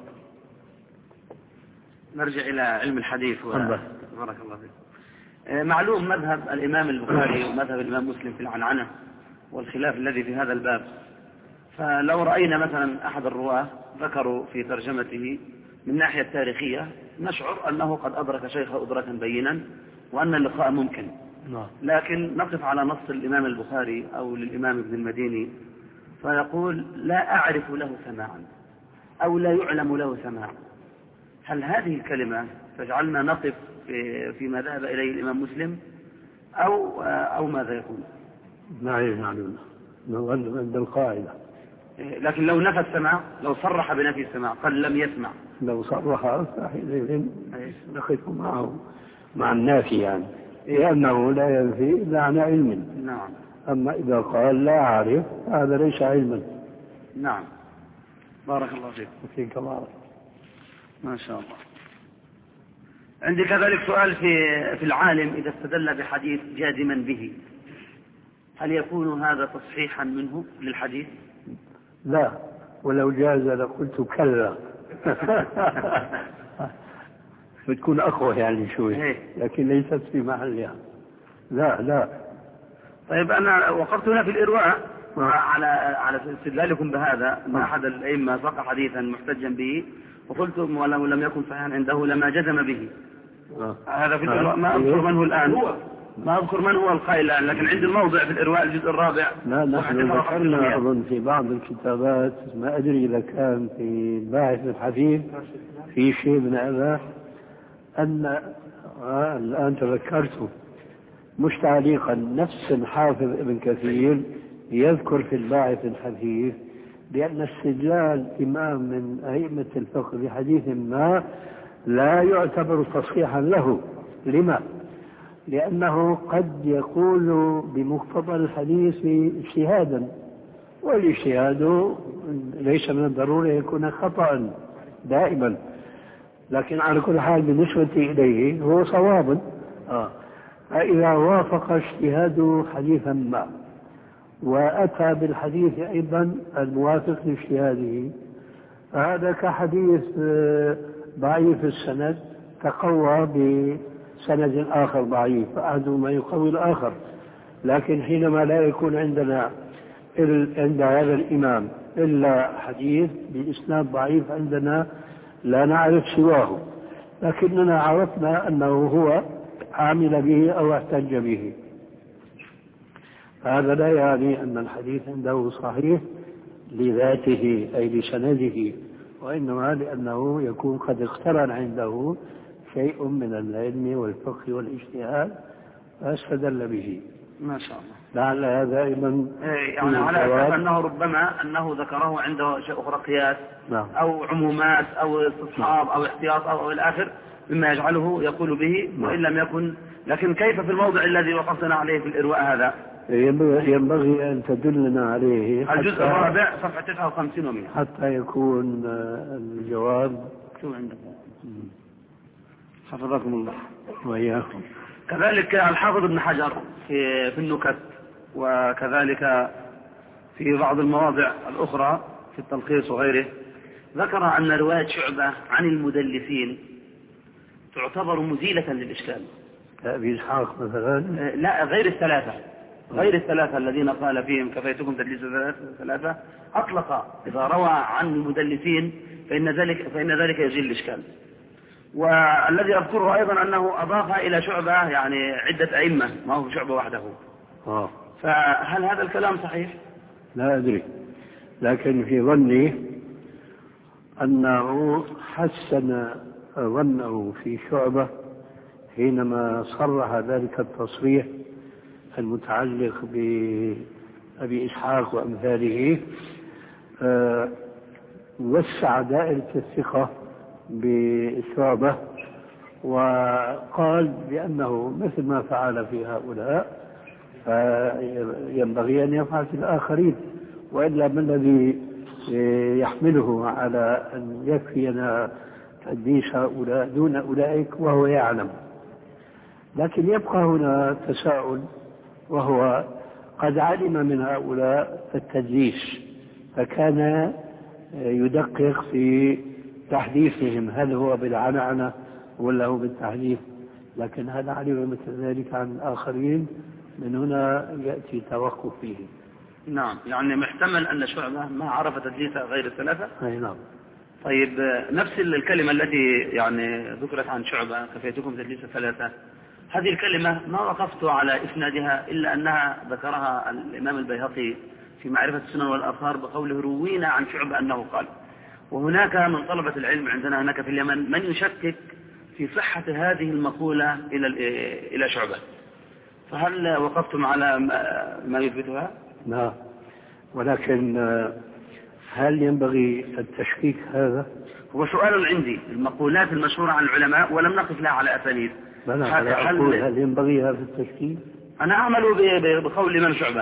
نرجع إلى علم الحديث. بارك الله فيك. معلوم مذهب الإمام البخاري ومذهب الإمام مسلم في العنعنة والخلاف الذي في هذا الباب. فلو رأينا مثلا أحد الرواة ذكروا في ترجمته من ناحية تاريخية نشعر أنه قد أدرك شيخه أدركا بينا وأن اللقاء ممكن، لكن نقف على نص الإمام البخاري أو للإمام ابن المديني فيقول لا أعرف له سماعا أو لا يعلم له سماعا. هل هذه الكلمة تجعلنا نقف فيما ذهب إليه الإمام مسلم أو أو ماذا يكون؟ لا يجعلنا عند القاعدة. لكن لو نفى السماع، لو صرح بنفي السماع قال لم يسمع، لو صرح فحينئذ نقف معه مع النافي يعني، لأنه لا ينفي إلا عن علم. نعم. أما إذا قال لا أعرف هذا ليس علما. نعم. بارك الله فيك. فيك بارك. ما شاء الله. عندي كذلك سؤال في في العالم إذا استدل بحديث جازما به، هل يكون هذا تصحيحا منه للحديث؟ لا، ولو جاز لقلت كلا. بتكون أقوى يعني شوي، لكن ليست في محلها. لا لا. طيب أنا وقفت هنا في الإرواء على على استدلالكم بهذا أن أحد الأئمة ساق حديثا محتجا به وقلت ولو لم يكن صحيحا عنده لما جزم به. آه. هذا في الإرواء، ما أذكر من هو الآن، ما أذكر من هو القائل الآن، لكن عندي الموضع في الإرواء الجزء الرابع. لا نحن ذكرنا أظن في بعض الكتابات، ما أدري إذا كان في باحث الحديث في شيء من هذا، أن آه الآن تذكرته مش تعليقا، نفس الحافظ ابن كثير يذكر في الباعث الحديث بأن استدلال إمام من أئمة الفقه بحديث ما لا يعتبر تصحيحا له. لما؟ لأنه قد يقول بمقتضى الحديث اجتهادا، والاجتهاد ليس من الضرورة يكون خطأ دائما، لكن على كل حال بالنسبة إليه هو صواب. آه. فإذا وافق اجتهاد حديثا ما وأتى بالحديث أيضا الموافق لاجتهاده، فهذا كحديث ضعيف السند تقوى بسند آخر ضعيف، فأحدهما يقوي الآخر. لكن حينما لا يكون عندنا عند هذا الإمام إلا حديث بإسناد ضعيف عندنا لا نعرف سواه، لكننا عرفنا أنه هو عامل به أو احتج به، هذا لا يعني أن الحديث عنده صحيح لذاته أي لسنده، وإنما لأنه يكون قد اقترن عنده شيء من العلم والفقه والاجتهاد فاستدل به. ما شاء الله. لعل هذا أيضا يعني على أساس أنه ربما أنه ذكره عنده شيء أخرى قياس. نعم. أو عمومات أو استصحاب أو احتياط أو, أو إلى آخر مما يجعله يقول به. نعم. وإن لم يكن، لكن كيف في الموضع الذي وقفتنا عليه في الإرواء هذا ينبغي أن تدلنا عليه الجزء الرابع صفحة تسعة وخمسين ومئة حتى يكون الجواب. شو عندك؟ حفظكم الله وإياكم. كذلك الحافظ ابن حجر في في النكت، وكذلك في بعض المواضع الأخرى في التلخيص وغيره، ذكر أن رواية شعبة عن المدلسين تعتبر مزيلة للإشكال. أبي إسحاق مثلا؟ لا، غير الثلاثة، غير الثلاثة الذين قال فيهم كفيتكم تدليس ثلاثة، أطلق إذا روى عن المدلسين فإن ذلك فإن ذلك يزيل الإشكال. والذي أذكره أيضا أنه أضاف إلى شعبة يعني عدة أئمة، ما هو شعبة وحده. آه. فهل هذا الكلام صحيح؟ لا أدري، لكن في ظني أنه حسن ظنه في شعبة حينما صرح ذلك التصريح المتعلق بأبي إسحاق وأمثاله، أه وسع دائرة الثقة بشعبة وقال بأنه مثل ما فعل في هؤلاء فينبغي أن يفعل في الآخرين، وإلا ما الذي يحمله على أن يكفينا تدليس هؤلاء دون أولئك وهو يعلم. لكن يبقى هنا تساؤل، وهو قد علم من هؤلاء التدليس فكان يدقق في تحديثهم، هل هو بالعنعنة ولا هو بالتحديث، لكن هل علم مثل ذلك عن الآخرين؟ من هنا يأتي توقف فيه. نعم، يعني محتمل أن شعبة ما عرف تدليس غير الثلاثة. أي نعم. طيب، نفس الكلمة التي يعني ذكرت عن شعبة كفيتكم تدليس الثلاثة، هذه الكلمة ما وقفت على إسنادها إلا أنها ذكرها الإمام البيهقي في معرفة السنن والآثار بقوله روينا عن شعبة أنه قال. وهناك من طلبة العلم عندنا هناك في اليمن من يشكك في صحة هذه المقولة إلى إلى شعبة، فهل وقفتم على ما يثبتها؟ نعم، ولكن هل ينبغي التشكيك هذا؟ هو سؤال عندي، المقولات المشهورة عن العلماء ولم نقف لها على أسانيد. هل, هل ينبغي هذا التشكيك؟ أنا أعمل بقول الإمام شعبة.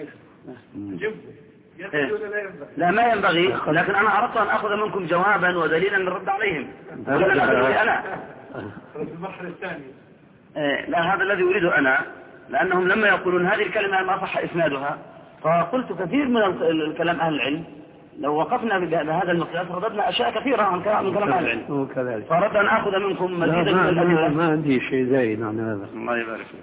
إيه؟ لا، ما ينبغي، لكن أنا أردت أن أخذ منكم جوابا ودليلا للرد عليهم. أنا في المرحلة الثانية. لا هذا الذي أريده أنا، لأنهم لما يقولون هذه الكلمة ما صح إسنادها، فقلت كثير من الكلام أهل العلم لو وقفنا بهذا المقياس رددنا أشياء كثيرة عن كلام أهل العلم، فأردت أن أخذ منكم مزيدا من الأدلة. ما عندي شيء زايد عن هذا. الله يبارك فيك.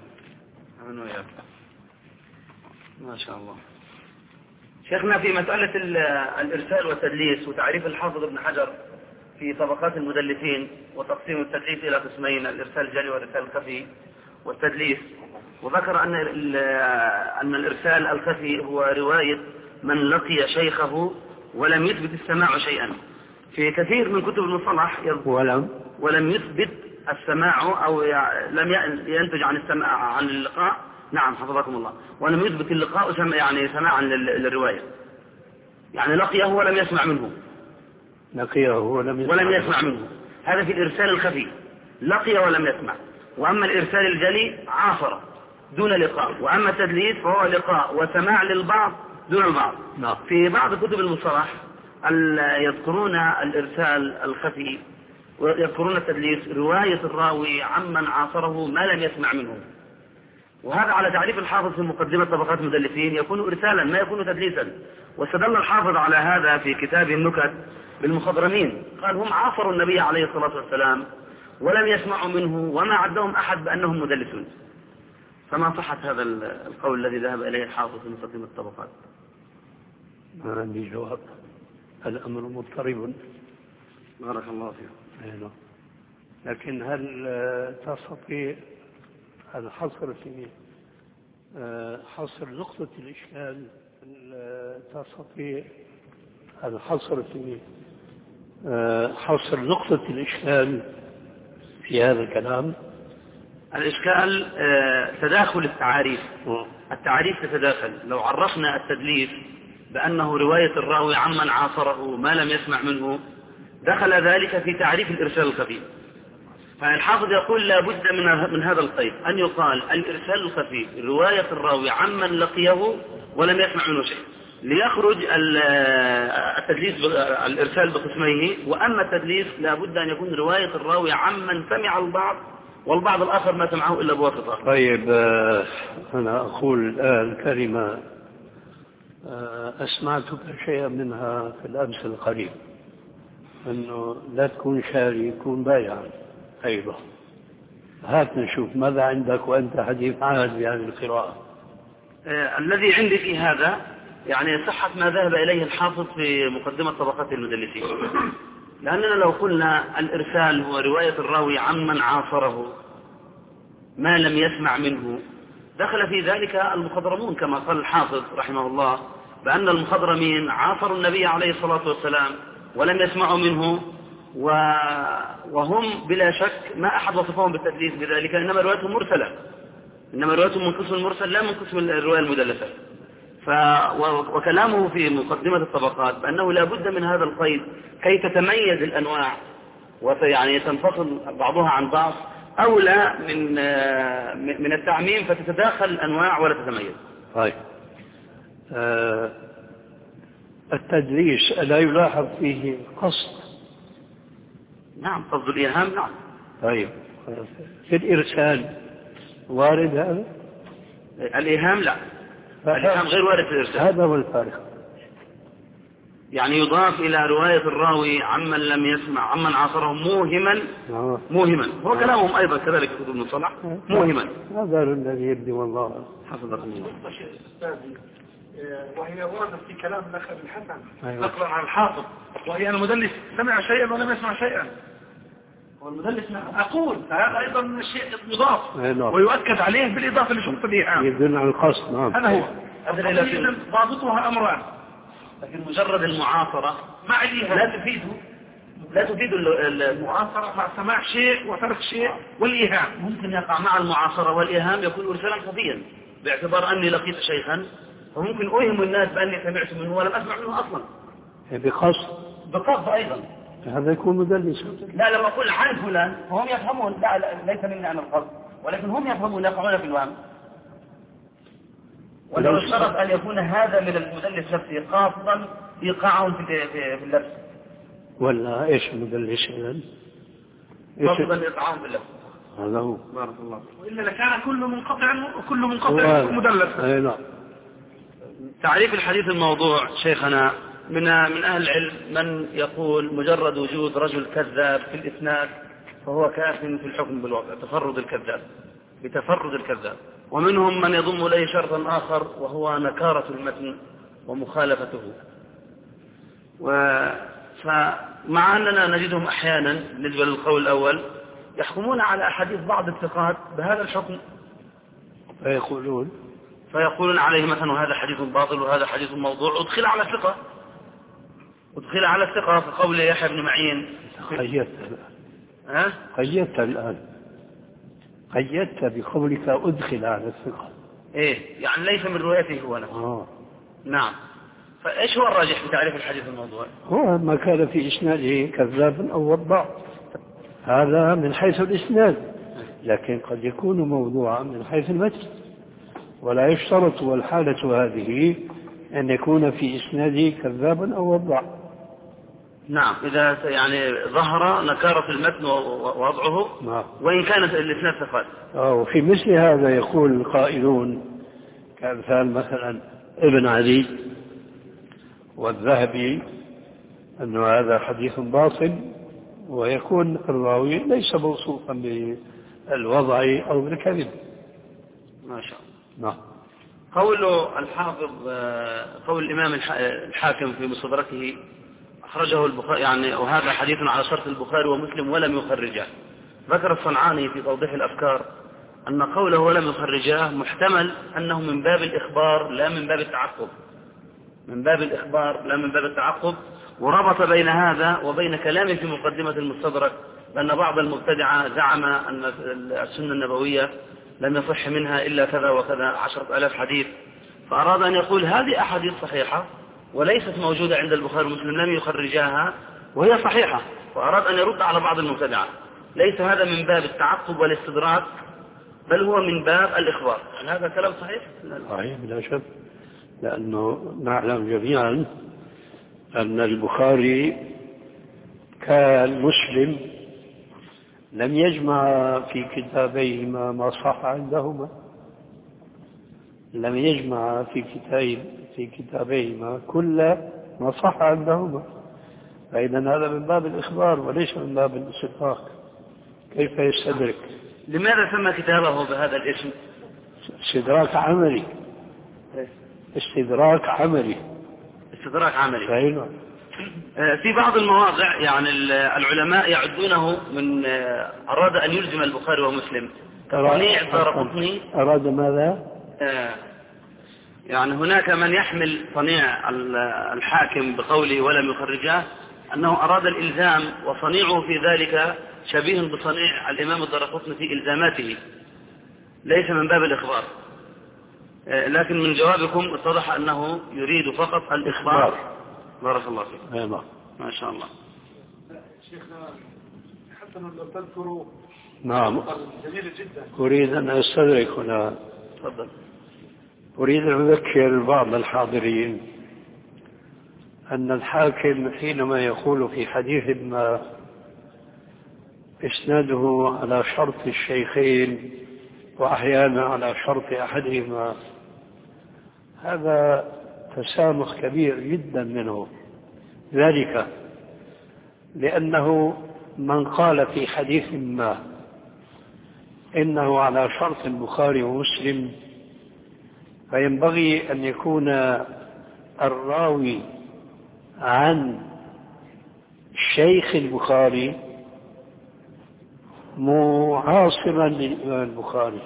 ما شاء الله. شيخنا في مسألة الإرسال والتدليس وتعريف الحافظ ابن حجر في طبقات المدلسين وتقسيم التدليس إلى قسمين، الإرسال الجلي والإرسال الخفي والتدليس، وذكر أن أن الإرسال الخفي هو رواية من لقي شيخه ولم يثبت السماع شيئا. في كثير من كتب المصطلح ولم ولم يثبت السماع أو لم ينتج عن السماع عن اللقاء، نعم حفظكم الله، ولم يثبت اللقاء يعني سماعا للرواية، يعني لقيه ولم يسمع منه، لقيه ولم يسمع, ولم يسمع منه. هذا في الإرسال الخفي، لقي ولم يسمع. وأما الإرسال الجلي عاصر دون لقاء، وأما التدليس فهو لقاء وسماع للبعض دون البعض. نعم. في بعض كتب المصطلح يذكرون الإرسال الخفي ويذكرون التدليس رواية الراوي عمن عاصره ما لم يسمع منه، وهذا على تعريف الحافظ في مقدمة طبقات المدلسين يكون إرسالا ما يكون تدليسا. واستدل الحافظ على هذا في كتاب النكت بالمخضرمين، قال هم عاصروا النبي عليه الصلاة والسلام ولم يسمعوا منه وما عدهم أحد بأنهم مدلسون. فما صحة هذا القول الذي ذهب إليه الحافظ في مقدمة الطبقات؟ ما عندي جواب، الأمر مضطرب. بارك الله فيك. لكن هل تستطيع الحصر في حصر نقطة الإشكال؟ تستطيع الحصر في حصر نقطة الإشكال في هذا الكلام؟ الإشكال تداخل التعاريف. التعاريف تتداخل. لو عرفنا التدليس بأنه رواية الراوي عمن عاصره ما لم يسمع منه دخل ذلك في تعريف الإرسال الخفي. فالحافظ يقول لا بد من من هذا القيد أن يقال الإرسال الخفي رواية الراوي عمن لقيه ولم يسمع منه شيء، ليخرج التدليس الإرسال بقسميه. وأما التدليس لا بد أن يكون رواية الراوي عمن سمع البعض والبعض الآخر ما سمعه إلا بواسطة. طيب أنا أقول الآن كلمة أسمعتك شيئا منها في الأمس القريب، أنه لا تكون شاري يكون بايعا. أيضا هات نشوف ماذا عندك وأنت حديث عهد بهذه القراءة. آه الذي عندي في هذا يعني صحة ما ذهب إليه الحافظ في مقدمة طبقات المدلسين، لأننا لو قلنا الإرسال هو رواية الراوي عمن عاصره ما لم يسمع منه دخل في ذلك المخضرمون كما قال الحافظ رحمه الله بأن المخضرمين عاصروا النبي عليه الصلاة والسلام ولم يسمعوا منه، وهم بلا شك ما أحد وصفهم بالتدليس بذلك، إنما روايتهم مرسلة، إنما روايتهم من قسم المرسل لا من قسم الرواية المدلسة. ف... وكلامه في مقدمة الطبقات بأنه لا بد من هذا القيد كي تتميز الأنواع ويعني تنفصل بعضها عن بعض أولى من من التعميم فتتداخل الأنواع ولا تتميز. طيب آه التدليس لا يلاحظ فيه قصد؟ نعم قصد الإيهام. نعم. طيب في الإرسال وارد هذا؟ الإيهام لا، الإيهام غير وارد في الإرسال. هذا هو الفارق. يعني يضاف إلى رواية الراوي عمن لم يسمع عمن عاصره موهما موهما هو كلامهم أيضا كذلك كتب ابن صلاح موهما. هذا الذي يبدي والله حفظكم الله. وهي وردت في كلام الأخ ابن حسن نقلا عن الحافظ، وهي المدلس سمع شيئا ولم يسمع شيئا. والمدلس أقول هذا أيضا شيء مضاف ويؤكد عليه بالإضافة لشرط الإيهام يدل على القصد. نعم هذا هو. ضابطها أمران، لكن مجرد المعاصرة مع الإيهام لا تفيد لا تفيد المعاصرة مع سماع شيء وترك شيء والإيهام. ممكن يقع مع المعاصرة والإيهام يكون إرسالا خفيا باعتبار أني لقيت شيخا وممكن أوهم الناس بأني سمعت منه ولم أسمع منه أصلا بقصد. بقصد أيضا هذا يكون مدلس. لا لما أقول عن فلان فهم يفهمون لا, لا ليس مني أنا القصد، ولكن هم يفهمون يقعون في الوهم. ولو اشترط أن يكون هذا من المدلس نفسه قاصدا إيقاعهم في في, في اللبس. ولا إيش المدلس إذن؟ فضلا إطعام بالله. هذا هو. بارك الله. وإلا لكان كل منقطع وكل منقطع مدلس. أي نعم. تعريف الحديث الموضوع شيخنا من من أهل العلم من يقول مجرد وجود رجل كذاب في الإسناد فهو كاف في الحكم بالوضع، تفرد الكذاب بتفرد الكذاب، ومنهم من يضم إليه شرطا آخر وهو نكارة المتن ومخالفته. فمع أننا نجدهم أحيانا بالنسبة للقول الأول يحكمون على أحاديث بعض الثقات بهذا الحكم، فيقولون فيقولون عليه مثلا وهذا حديث باطل وهذا حديث موضوع أدخل على ثقة، أدخل على الثقة في قول يحيى بن معين. قيدت ها؟ قيدت الآن قيدت بقولك أدخل على الثقة. إيه يعني ليس من روايته هو نفسه. آه. نعم. فإيش هو الراجح في تعريف الحديث الموضوع؟ هو ما كان في إسناده كذاب أو وضع، هذا من حيث الإسناد، لكن قد يكون موضوعا من حيث المتن، ولا يشترط والحالة هذه أن يكون في إسناده كذابا أو وضع. نعم، إذا يعني ظهر نكارة المتن ووضعه نعم. وإن كانت الإسناد ثقات. وفي مثل هذا يقول القائلون كأمثال مثلا ابن علي والذهبي أن هذا حديث باطل، ويكون الراوي ليس موصوفا بالوضع أو بالكذب. ما شاء الله. نعم. قول الحافظ قول الإمام الحاكم في مستدركه أخرجه البخاري يعني وهذا حديث على شرط البخاري ومسلم ولم يخرجه. ذكر الصنعاني في توضيح الأفكار أن قوله ولم يخرجاه محتمل أنه من باب الإخبار لا من باب التعقب، من باب الإخبار لا من باب التعقب، وربط بين هذا وبين كلامه في مقدمة المستدرك بأن بعض المبتدعة زعم أن السنة النبوية لم يصح منها إلا كذا وكذا عشرة آلاف حديث، فأراد أن يقول هذه أحاديث صحيحة وليست موجودة عند البخاري ومسلم لم يخرجاها وهي صحيحة، وأراد أن يرد على بعض المبتدعة. ليس هذا من باب التعقب والاستدراك بل هو من باب الإخبار. هل هذا كلام صحيح؟ صحيح بلا شك، لأنه نعلم جميعا أن البخاري كالمسلم لم يجمع في كتابيهما ما صح عندهما، لم يجمع في كتاب في كتابيهما كل ما صح عندهما، فإذا هذا من باب الإخبار وليس من باب الاستدراك. كيف يستدرك؟ لماذا سمى كتابه بهذا الاسم؟ استدراك عملي. استدراك عملي. استدراك عملي. فإنه في بعض المواضع يعني العلماء يعدونه من أراد أن يلزم البخاري ومسلم تصنيع الدارقطني. أراد ماذا؟ يعني هناك من يحمل صنيع الحاكم بقوله ولم يخرجاه أنه أراد الإلزام، وصنيعه في ذلك شبيه بصنيع الإمام الدارقطني في إلزاماته، ليس من باب الإخبار. لكن من جوابكم اتضح أنه يريد فقط الإخبار. بارك الله فيك. أيوة. ما شاء الله. شيخنا حتى لو تذكروا. نعم. جميل جدا. أريد أن أستدرك هنا. تفضل. أريد أن أذكر بعض الحاضرين أن الحاكم حينما يقول في حديث ما إسناده على شرط الشيخين وأحيانا على شرط أحدهما، هذا تسامح كبير جدا منه، ذلك لأنه من قال في حديث ما إنه على شرط البخاري ومسلم فينبغي أن يكون الراوي عن شيخ البخاري معاصرا للإمام البخاري،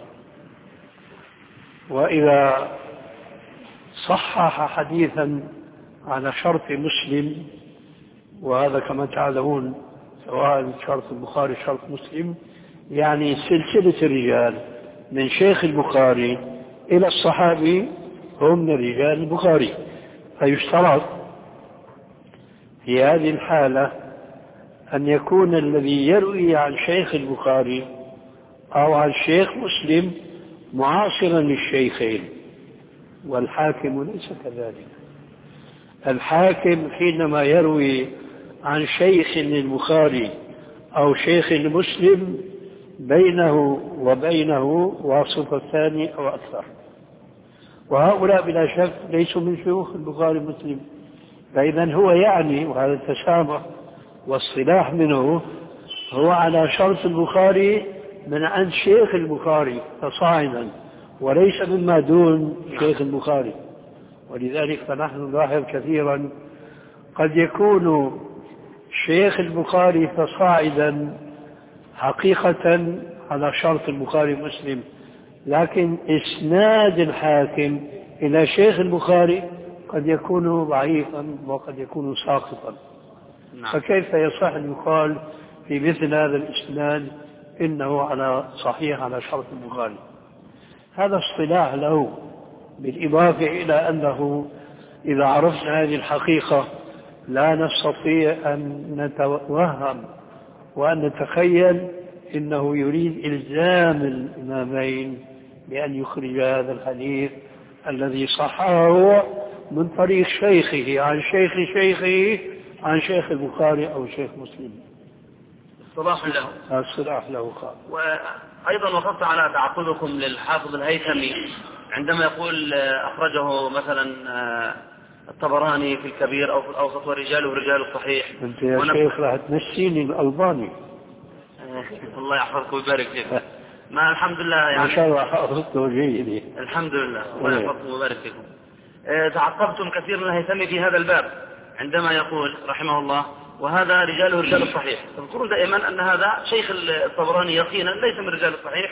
وإذا صحح حديثا على شرط مسلم، وهذا كما تعلمون سواء شرط البخاري شرط مسلم يعني سلسلة الرجال من شيخ البخاري إلى الصحابي هم من رجال البخاري، فيشترط في هذه الحالة أن يكون الذي يروي عن شيخ البخاري أو عن شيخ مسلم معاصرا للشيخين، والحاكم ليس كذلك. الحاكم حينما يروي عن شيخ للبخاري أو شيخ المسلم بينه وبينه واسطة ثاني أو أكثر، وهؤلاء بلا شك ليسوا من شيوخ البخاري ومسلم. فإذا هو يعني، وهذا التشابه والصلاح منه هو على شرط البخاري من عند شيخ البخاري فصاعدا، وليس مما دون شيخ البخاري. ولذلك فنحن نلاحظ كثيرا قد يكون شيخ البخاري فصاعدا حقيقة على شرط البخاري ومسلم، لكن إسناد الحاكم إلى شيخ البخاري قد يكون ضعيفا وقد يكون ساقطا. نعم. فكيف يصح أن يقال في مثل هذا الإسناد إنه على صحيح على شرط البخاري؟ هذا اصطلاح له، بالإضافة إلى أنه إذا عرفنا هذه الحقيقة لا نستطيع أن نتوهم وأن نتخيل إنه يريد إلزام الإمامين بأن يخرج هذا الحديث الذي صححه من طريق شيخه عن شيخ شيخه عن شيخ البخاري أو شيخ مسلم. اصطلاح له. اصطلاح له خالص. وأيضا وقفت على تعقبكم للحافظ الهيثمي عندما يقول أخرجه مثلا الطبراني في الكبير أو في الأوسط ورجاله رجال الصحيح. أنت يا ونب... شيخ راح تنسيني الألباني. الله يحفظك ويبارك فيك. ما الحمد لله يعني. ما شاء الله حفظته جيد. الحمد لله الله يحفظكم ويبارك فيكم. تعقبتم كثير من الهيثمي في هذا الباب عندما يقول رحمه الله وهذا رجاله رجال الصحيح. تذكرون دائما أن هذا شيخ الطبراني يقينا ليس من رجال الصحيح.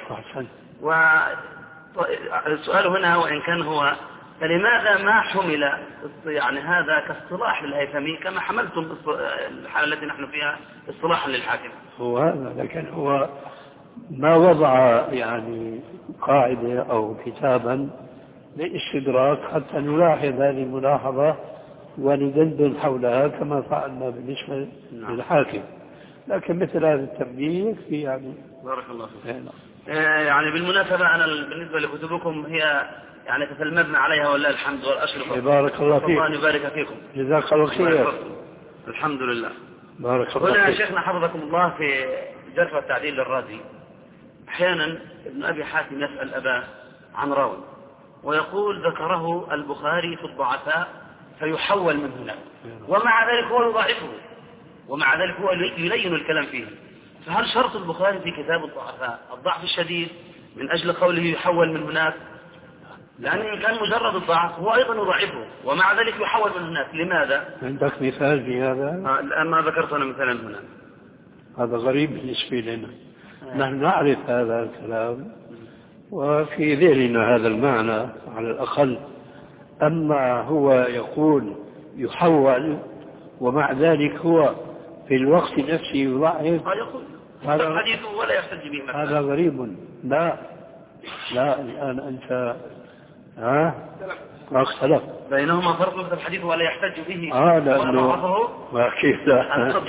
والسؤال هنا وإن كان هو فلماذا ما حمل يعني هذا كاصطلاح للهيثمي كما حملتم الحالة التي نحن فيها اصطلاحا للحاكم؟ هو هذا، لكن هو ما وضع يعني قاعدة أو كتابا للاستدراك حتى نلاحظ هذه الملاحظة وندندن حولها كما فعلنا بالنسبة نعم. للحاكم. لكن مثل هذا التمليك في يعني بارك الله فيك. يعني بالمناسبة أنا بالنسبة لكتبكم هي يعني تتلمذنا عليها والله الحمد والأشرف. بارك الله فيك. الله يبارك فيكم. جزاك الله خير. الحمد لله. بارك الله فيك. هنا يا شيخنا حفظكم الله في جرح والتعديل للرازي أحيانا ابن أبي حاتم يسأل أباه عن راوي ويقول ذكره البخاري في الضعفاء فيحول من هنا ومع ذلك هو يضعفه ومع ذلك هو يلين الكلام فيه. فهل شرط البخاري في كتاب الضعفاء الضعف الشديد من أجل قوله يحول من هناك؟ لأن إن كان مجرد الضعف هو أيضا يضعفه ومع ذلك يحول من هناك. لماذا؟ عندك مثال في هذا؟ الآن ما ذكرت أنا مثلا هنا. هذا غريب بالنسبة لنا. نحن نعرف هذا الكلام وفي ذهننا هذا المعنى على الأقل، أما هو يقول يحول ومع ذلك هو في الوقت نفسه يضعف، هذا الحديث ولا يحتج به مثلا. هذا غريب. لا لا الآن أنت ها اختلف بينهما فرق في الحديث ولا يحتج به. اه لأنه ما كيف لا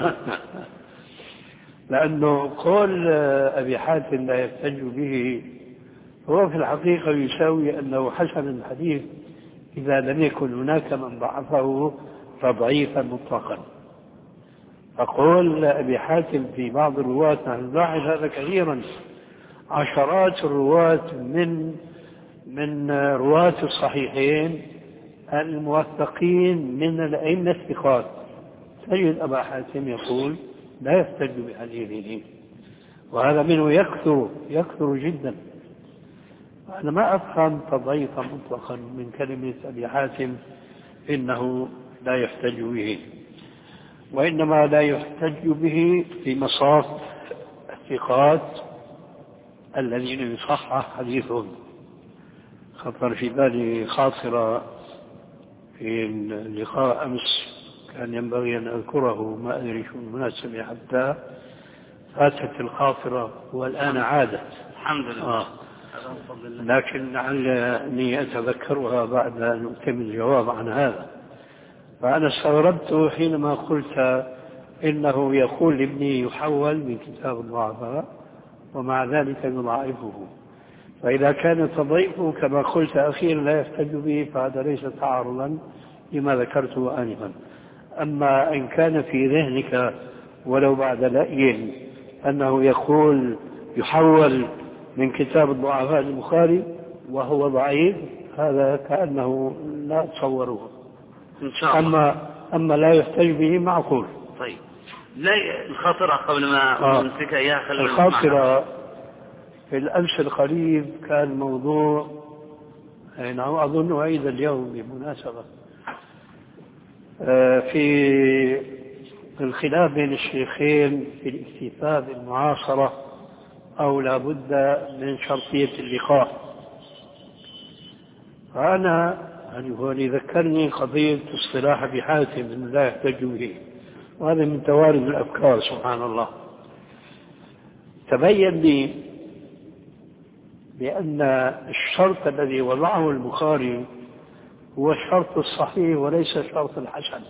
لأنه قول أبي حاتم لا يحتج به هو في الحقيقة يساوي أنه حسن الحديث إذا لم يكن هناك من ضعفه تضعيفا مطلقا. فقول أبي حاتم في بعض الرواة نحن نلاحظ هذا كثيرا، عشرات الرواة من من رواة الصحيحين الموثقين من الأئمة الثقات تجد أبا حاتم يقول لا يحتج بحديثه، وهذا منه يكثر يكثر جدا. أنا ما أفهم تضعيفا مطلقا من كلمة أبي حاتم إنه لا يحتج به، وإنما لا يحتج به في مصاف الثقات الذين يصحح حديثهم. خطر في بالي خاطرة في اللقاء أمس كان ينبغي أن أذكره، ما أدري شو المناسبة حتى فاتت الخاطرة والآن عادت الحمد لله. آه. لكن لعلني أتذكرها بعد أن أتم الجواب عن هذا. فأنا استغربت حينما قلت إنه يقول لابني يحول من كتاب الضعفاء ومع ذلك يضاعفه. فإذا كان تضعيفه كما قلت أخيرا لا يحتج به فهذا ليس تعارضا لما ذكرته آنفا. أما إن كان في ذهنك ولو بعد لأي أنه يقول يحول من كتاب الضعفاء البخاري وهو ضعيف، هذا كأنه لا تصوره. إن شاء الله. أما, أما لا يحتج به معقول. طيب، لا الخاطرة قبل ما آه. نمسك إياها. الخاطرة في الأمس القريب كان موضوع نعم أظن عيد اليوم بمناسبة في الخلاف بين الشيخين في الاكتفاء بالمعاصرة أو لابد من شرطية اللقاء. فأنا يعني هو ذكرني قضية اصطلاح أبي حاتم أنه لا يحتج به، وهذا من توارد الأفكار سبحان الله. تبين لي بأن الشرط الذي وضعه البخاري هو الشرط الصحيح وليس شرط الحسن.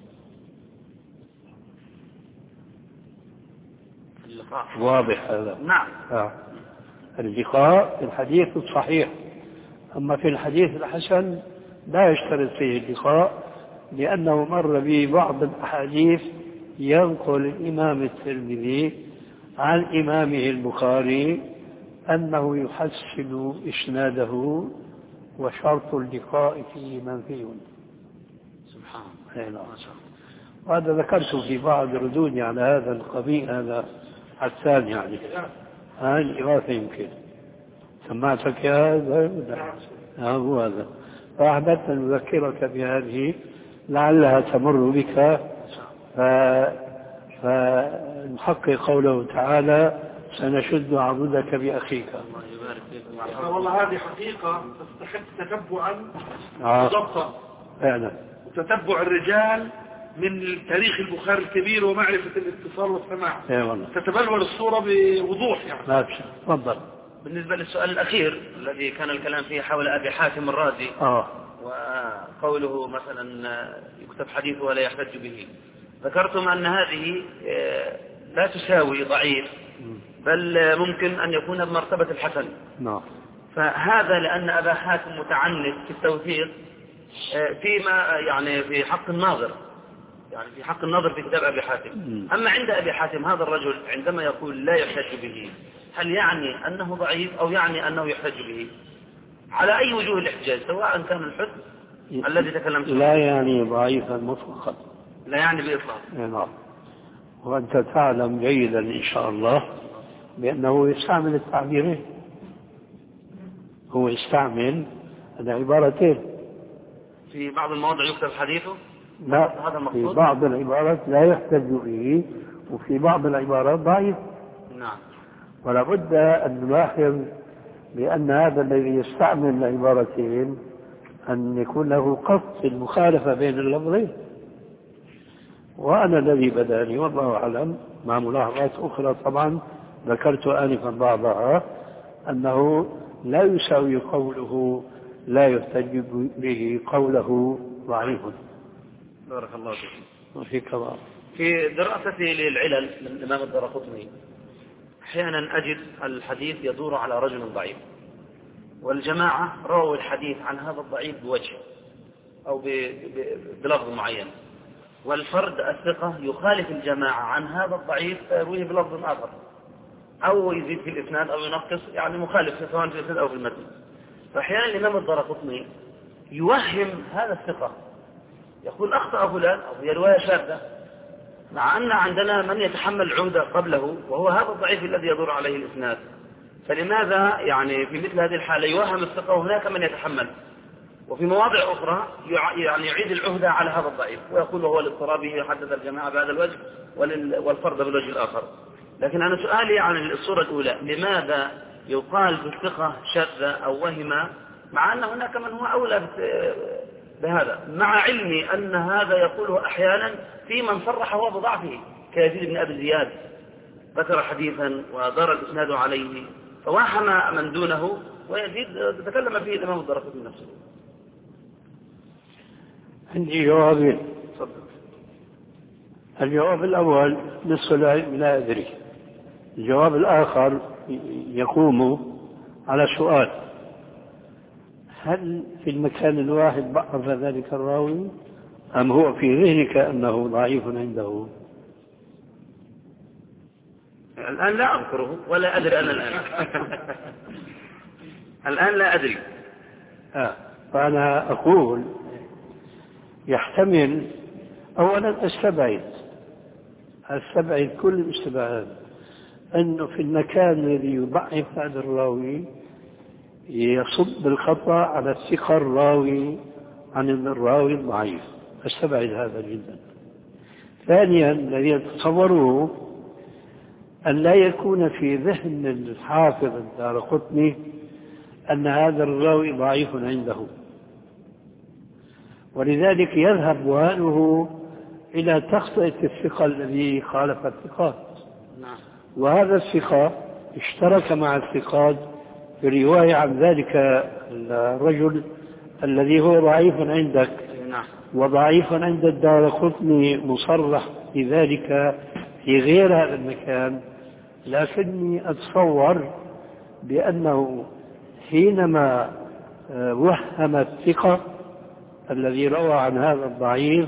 واضح هذا؟ نعم. آه. اللقاء في الحديث الصحيح، أما في الحديث الحسن لا يشترط فيه اللقاء، لأنه مر به بعض الأحاديث ينقل الإمام الترمذي عن إمامه البخاري أنه يحسن إسناده وشرط اللقاء فيه منفي. سبحان الله. وهذا ذكرت في بعض ردودي على هذا القبيل، هذا حسان يعني هذه الإغاثة يمكن سمعتك يا هذا هو هذا. فأحببت أن أذكرك بهذه لعلها تمر بك، فنحقق قوله تعالى سنشد عضدك بأخيك. والله هذه حقيقة تستحق تتبعا آه. وضبطا فعلا، وتتبع الرجال من تاريخ البخاري الكبير ومعرفة الاتصال والسماع. تتبلور الصورة بوضوح يعني. لا تفضل. بالنسبة للسؤال الأخير الذي كان الكلام فيه حول أبي حاتم الرازي آه. وقوله مثلا يكتب حديثه ولا يحتج به، ذكرتم أن هذه لا تساوي ضعيف، بل ممكن أن يكون بمرتبة الحسن. نعم. فهذا لأن أبا حاتم متعنت في التوثيق فيما يعني في حق الناظر، يعني في حق النظر في كتاب أبي حاتم. أما عند أبي حاتم هذا الرجل عندما يقول لا يحتج به، هل يعني أنه ضعيف أو يعني أنه يحتج به؟ على أي وجوه الاحتجاج، سواء كان الحسن الذي تكلمت عنه؟ لا يعني ضعيفا مطلقا، لا يعني بإطلاق. نعم. وأنت تعلم جيدا إن شاء الله بأنه يستعمل التعبيرين، هو يستعمل العبارتين. في بعض المواضع يكتب حديثه، لا، هذا في بعض العبارات لا يحتج به، وفي بعض العبارات ضعيف. نعم. ولا بد أن نلاحظ بأن هذا الذي يستعمل العبارتين أن يكون له قصد في المخالفة بين اللفظين. وأنا الذي بدأني والله أعلم مع ملاحظات أخرى طبعا ذكرت آنفا بعضها، أنه لا يساوي قوله لا يحتج به قوله ضعيف. بارك الله فيك. وفيك الله. في دراستي للعلل من الإمام الدارقطني أحيانا أجد الحديث يدور على رجل ضعيف، والجماعة رووا الحديث عن هذا الضعيف بوجه أو بلفظ معين، والفرد الثقة يخالف الجماعة عن هذا الضعيف فيرويه بلفظ آخر، أو يزيد في الإسناد أو ينقص، يعني مخالف سواء في الإسناد أو في المتن. فأحيانا الإمام الدارقطني يوهم هذا الثقة، يقول أخطأ فلان أو هي رواية شاذة، مع أن عندنا من يتحمل العهدة قبله وهو هذا الضعيف الذي يدور عليه الإسناد. فلماذا يعني في مثل هذه الحالة يوهم الثقة وهناك من يتحمل، وفي مواضع أخرى يعني يعيد العهدة على هذا الضعيف ويقول وهو الاضطرابي يحدث الجماعة بهذا الوجه والفرد بالوجه الآخر. لكن أنا سؤالي عن الصورة الأولى، لماذا يقال بالثقة شاذة أو وهمة مع أن هناك من هو أولى بهذا، مع علمي أن هذا يقوله أحيانا في من صرح هو بضعفه كيزيد بن أبي زياد، ذكر حديثا ودار الإسناد عليه فواحم من دونه، ويزيد تكلم فيه الإمام الدارقطني نفسه. عندي جوابين. الجواب الأول نصف العلم لا أدري، الجواب الآخر يقوم على سؤال: هل في المكان الواحد ضعف ذلك الراوي أم هو في ذهنك أنه ضعيف عنده؟ الآن لا أذكره ولا أدري أنا الآن. الآن لا أدري. آه. فأنا أقول يحتمل أولا استبعد استبعد كل الاستبعاد أنه في المكان الذي يضعف هذا الراوي يصب الخطأ على الثقة الراوي عن الراوي الضعيف، استبعد هذا جدا. ثانيا الذي يتصوره أن لا يكون في ذهن الحافظ الدارقطني أن هذا الراوي ضعيف عنده، ولذلك يذهب وهنه إلى تخطئة الثقة الذي خالف الثقات. وهذا الثقة اشترك مع الثقات في رواية عن ذلك الرجل الذي هو ضعيف عندك وضعيف عند الدارقطني مصرح بذلك في غير هذا المكان. لكني أتصور بأنه حينما وهم الثقة الذي روى عن هذا الضعيف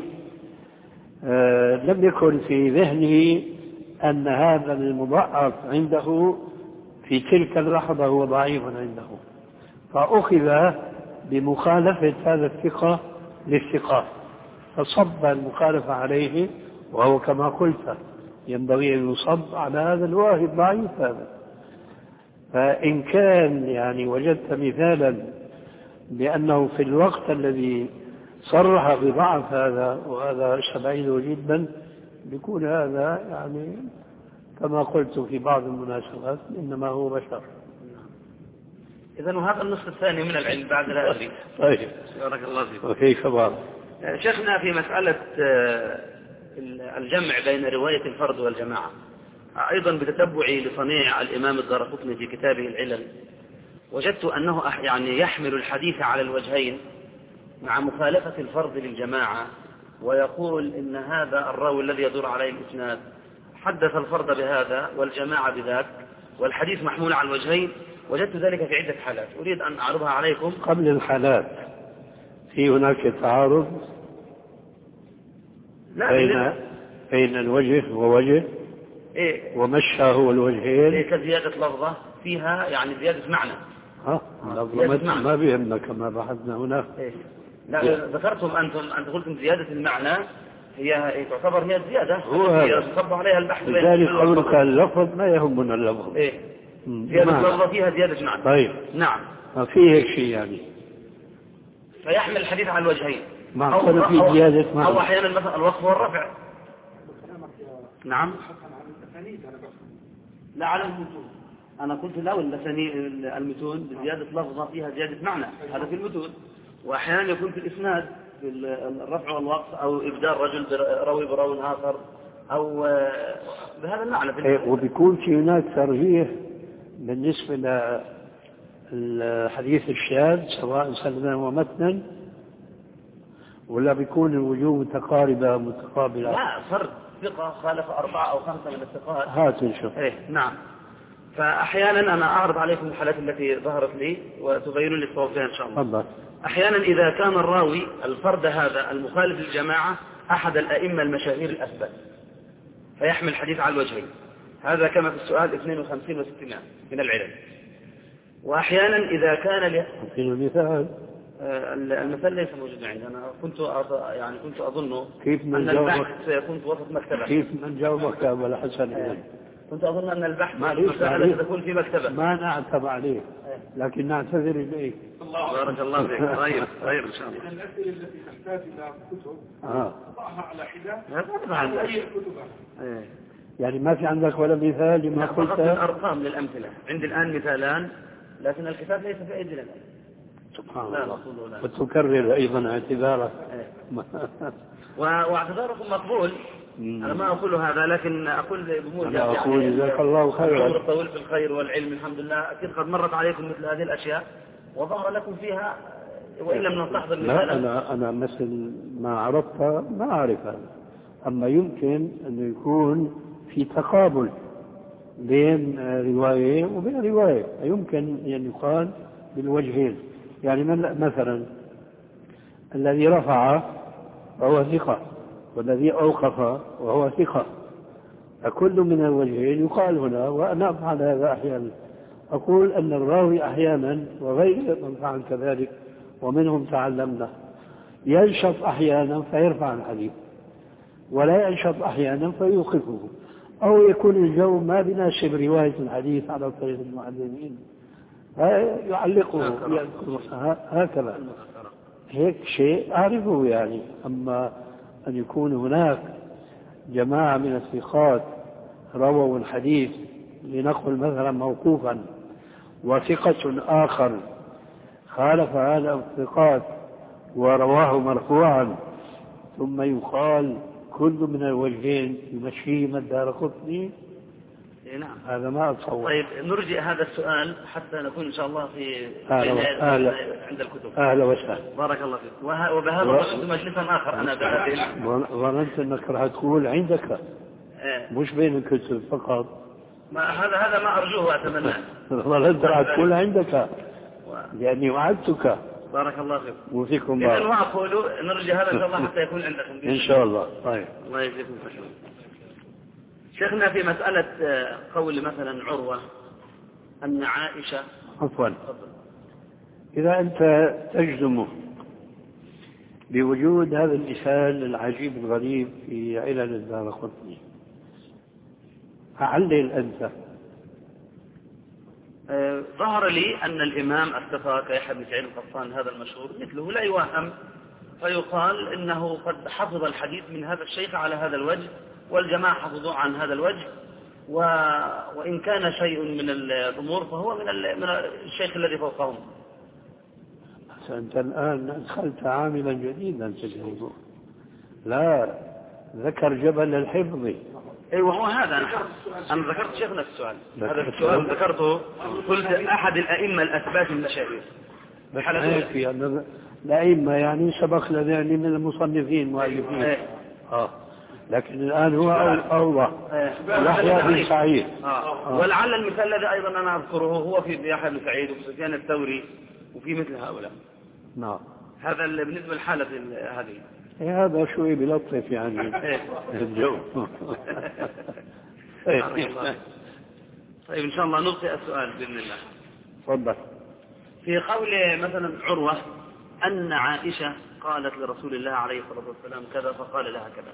لم يكن في ذهنه أن هذا المضعف عنده في تلك اللحظة هو ضعيف عنده، فأخذ بمخالفة هذا الثقة للثقات فصب المخالفة عليه، وهو كما قلت ينبغي أن يصب على هذا الواحد ضعيف هذا. فإن كان يعني وجدت مثالا بأنه في الوقت الذي صرح بضعف هذا وهذا استبعده جدا بيكون هذا يعني كما قلت في بعض المناسبات إنما هو بشر. إذن وهذا النصف الثاني من العلم بعد لا أدري. طيب بارك الله فيك. وكيف بعض شيخنا في مسألة الجمع بين رواية الفرد والجماعة، أيضا بتتبعي لصنيع الإمام الدارقطني في كتابه العلل وجدت أنه يعني يحمل الحديث على الوجهين مع مخالفة الفرد للجماعة، ويقول إن هذا الراوي الذي يدور عليه الإسناد حدث الفرد بهذا والجماعة بذاك، والحديث محمول على الوجهين. وجدت ذلك في عدة حالات أريد أن أعرضها عليكم. قبل الحالات في هناك تعارض بين بين الوجه ووجه إيه؟ ومشى هو الوجهين إيه كزيادة لفظة فيها يعني زيادة معنى. ها لفظة ما بيهمنا كما بحثنا هنا. إيه؟ لا ذكرتم أنتم أنت قلتم زيادة المعنى هي تعتبر هي الزيادة هي تصب عليها البحث. لذلك قولك اللفظ ما يهمنا اللفظ. إيه؟ زيادة لفظة فيها زيادة معنى. طيب نعم ما في هيك شيء يعني فيحمل الحديث على الوجهين مع كل في زيادة معنى أو أحيانا مثلا الوصف والرفع. نعم لا على المتون أنا قلت لا المتون بزيادة لفظة فيها زيادة معنى هذا في المتون، وأحيانا يكون في الإسناد في الرفع والوقف أو إبدال رجل روي براوي آخر أو بهذا المعنى في وبيكون في هناك ترجيح بالنسبة للحديث الشاذ سواء سندا ومتنا ولا بيكون الوجوه متقاربة متقابلة. لا فرد ثقة خالف أربعة أو خمسة من الثقات. هات نشوف. إيه نعم. فأحيانا أنا أعرض عليكم الحالات التي ظهرت لي وتبينون لي الصواب فيها إن شاء الله. الله. أحيانا إذا كان الراوي الفرد هذا المخالف للجماعة أحد الأئمة المشاهير الأثبت فيحمل الحديث على الوجهين، هذا كما في السؤال اثنين وخمسين وستين من العلل. وأحيانا إذا كان ل... في المثال المثال ليس موجودا عندي. أنا كنت أض... يعني كنت أظن كيف أن البحث سيكون في وسط مكتبة. كيف من جاوبك ولا حسن آه. كنت أظن أن البحث مسألة ستكون في مكتبة. ما نعتب عليه لكن نعتذر إليك. بارك الله فيك. طيب طيب إن شاء الله. الأسئلة التي تحتاج إلى كتب آه. أضعها على حدة ما عندك أي كتبها. إيه. يعني ما في عندك ولا مثال لما قلت؟ أرقام للأمثلة عندي الآن مثالان لكن الكتاب ليس في أيدينا الآن. سبحان الله. وتكرر أيضا اعتذارك. واعتذاركم مقبول. أنا ما أقول هذا لكن أقول بموجب أنا أقول يعني جزاك الله خيرا. العمر الطويل في الخير والعلم الحمد لله. أكيد قد مرت عليكم مثل هذه الأشياء وظهر لكم فيها وإن لم نستحضر مثالا. لا أنا أنا مثل ما عرفت ما أعرف هذا، أما يمكن أن يكون في تقابل بين رواية وبين رواية، يمكن أن يقال بالوجهين. يعني مثلا الذي رفع وهو ثقة والذي أوقف وهو ثقة، فكل من الوجهين يقال هنا، وأنا أفعل هذا أحيانا. أقول أن الراوي أحيانا وغير من فعل كذلك ومنهم تعلمنا ينشط أحيانا فيرفع الحديث، ولا ينشط أحيانا فيوقفه، أو يكون الجو ما بناسب رواية الحديث على طريق المعلمين يعلقه هكذا. هيك شيء أعرفه يعني. أما أن يكون هناك جماعة من الثقات رووا الحديث لنقل مثلا موقوفا، وثقة آخر خالف هذا الثقات ورواه مرفوعا، ثم يقال كل من الوجهين يمشيه من الدارقطني، نعم هذا ما أتصور. طيب نرجئ هذا السؤال حتى نكون إن شاء الله في أهلا عند الكتب. أهلا وسهلا. بارك الله فيك. وبهذا و... قصد مجلسا آخر أنا بعدين. ظننت أنك راح تقول عندك إيه؟ مش بين الكتب فقط. ما هذا هذا ما أرجوه وأتمناه. ظننت راح تقول عندك لأني وعدتك. بارك الله فيك. وفيكم بارك. إذن وأقول نرجع هذا إن شاء الله حتى يكون عندكم. إن شاء الله. طيب. الله يجزيكم خير. شيخنا في مسألة قول مثلا عروة أن عائشة. عفوا. إذا أنت تجزم بوجود هذا المثال العجيب الغريب في علل الدارقطني، فعلل أنت. أه ظهر لي أن الإمام الثقة كيحيى بن سعيد القطان هذا المشهور مثله لا يوهم، فيقال إنه قد حفظ الحديث من هذا الشيخ على هذا الوجه، والجماعة حفظوا عن هذا الوجه، و... وإن كان شيء من الأمور فهو من, ال... من الشيخ الذي فوقهم. أنت الآن أدخلت عاملا جديدا في الموضوع. لا، ذكر جبل الحفظ. أيوة هو هذا. أنا, أنا ذكرت شيخنا في السؤال، هذا السؤال ذكرته، قلت أحد الأئمة الأثبات المشاهير. في أن الأئمة يعني سبق لنا يعني من المصنفين مؤلفين. أيه. آه. لكن الآن هو أوضح. يحيى بن سعيد. آه. آه. ولعل المثال الذي أيضا أنا أذكره هو في يحيى بن سعيد وسفيان الثوري وفي مثل هؤلاء. نعم. هذا بالنسبة للحالة هذه. إيه هذا شوي بلطف يعني الجو. طيب إن شاء الله نلقي السؤال بإذن الله. تفضل. في قول مثلا عروة أن عائشة قالت لرسول الله عليه الصلاة والسلام كذا فقال لها كذا،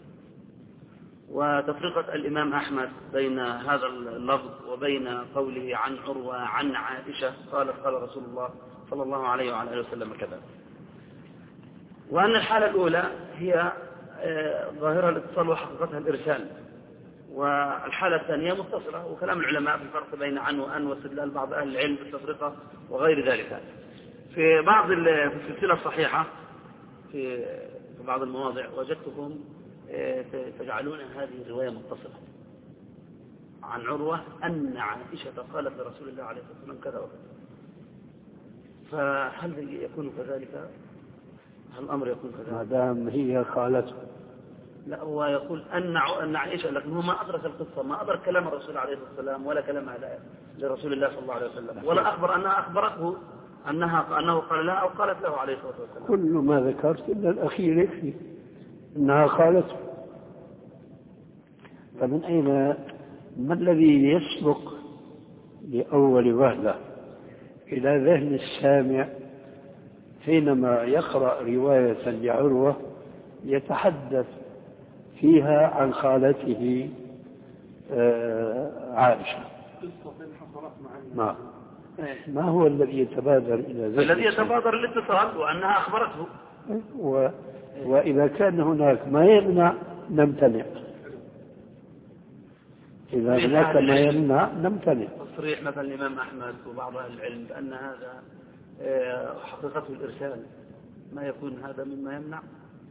وتفرقة الإمام أحمد بين هذا اللفظ وبين قوله عن عروة عن عائشة قالت قال رسول الله صلى الله عليه وعلى آله وسلم كذا، وأن الحالة الأولى هي ظاهرة الاتصال وحقيقتها الإرسال، والحالة الثانية متصلة، وكلام العلماء في الفرق بين عن وأن واستدلال بعض أهل العلم بالتفرقة وغير ذلك. في بعض في السلسلة الصحيحة في بعض المواضع وجدتكم تجعلون هذه الرواية متصلة عن عروة أن عائشة قالت لرسول الله عليه الصلاة والسلام كذا وكذا، فهل يكون كذلك؟ هل الأمر يكون كذلك؟ ما دام هي قالته. لا، هو يقول أن أن عائشة، لكن هو ما أدرك القصة، ما أدرك كلام الرسول عليه الصلاة والسلام ولا كلام لرسول الله صلى الله عليه وسلم، ولا أخبر أنها أخبرته أنها أنه قال لها أو قالت له عليه الصلاة والسلام. كل ما ذكرت إلا الأخير يكفي أنها قالته. فمن أين ما الذي يسبق لأول وهلة إلى ذهن السامع حينما يقرأ رواية لعروة يتحدث فيها عن خالته عائشة؟ ما ما هو الذي يتبادر إلى ذهن؟ الذي يتبادر الاتصال وأنها أخبرته. و... وإذا كان هناك ما يمنع نمتنع، إذا هناك ما يمنع نمتنع. تصريح مثلا الإمام أحمد وبعض أهل العلم بأن هذا حقيقته الإرسال، ما يكون هذا مما يمنع؟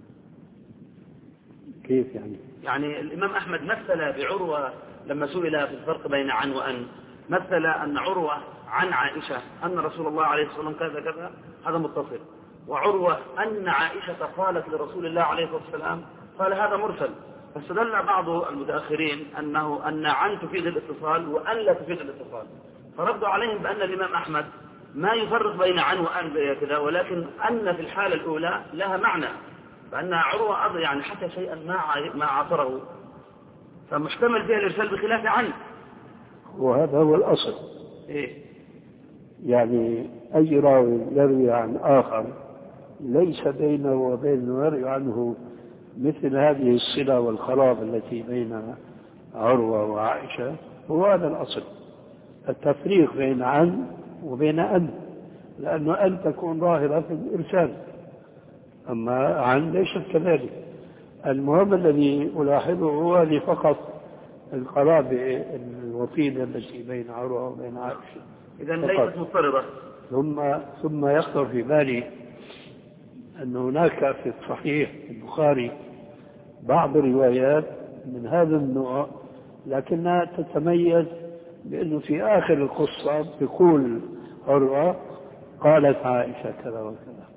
كيف يعني؟ يعني الإمام أحمد مثل بعروة لما سئل في الفرق بين عن وأن، مثل أن عروة عن عائشة أن رسول الله عليه الصلاة والسلام كذا كذا، هذا متصل، وعروة أن عائشة قالت لرسول الله عليه الصلاة والسلام قال هذا مرسل. فاستدل بعض المتأخرين أنه أن عن تفيد الاتصال وأن لا تفيد الاتصال، فردوا عليهم بأن الإمام أحمد ما يفرق بين عن وأن كذا، ولكن أن في الحالة الأولى لها معنى، بأن عروة يعني حتى شيئا ما ما عاصره فمحتمل فيها الإرسال بخلاف عنه. وهذا هو الأصل. إيه؟ يعني أي راوي يروي عن آخر ليس بينه وبين يروي عنه مثل هذه الصلة والقرابة التي بين عروة وعائشة، هو هذا الأصل. التفريق بين عن وبين أن، لأنه أن تكون ظاهرة في الإرسال، أما عن ليست كذلك. المهم الذي ألاحظه هو هذه فقط القرابة الوطيدة التي بين عروة وبين عائشة، إذا ليست مضطردة. ثم ثم يخطر في بالي أن هناك في الصحيح البخاري بعض الروايات من هذا النوع، لكنها تتميز بأنه في آخر القصة بيقول عروة قالت عائشة كذا وكذا،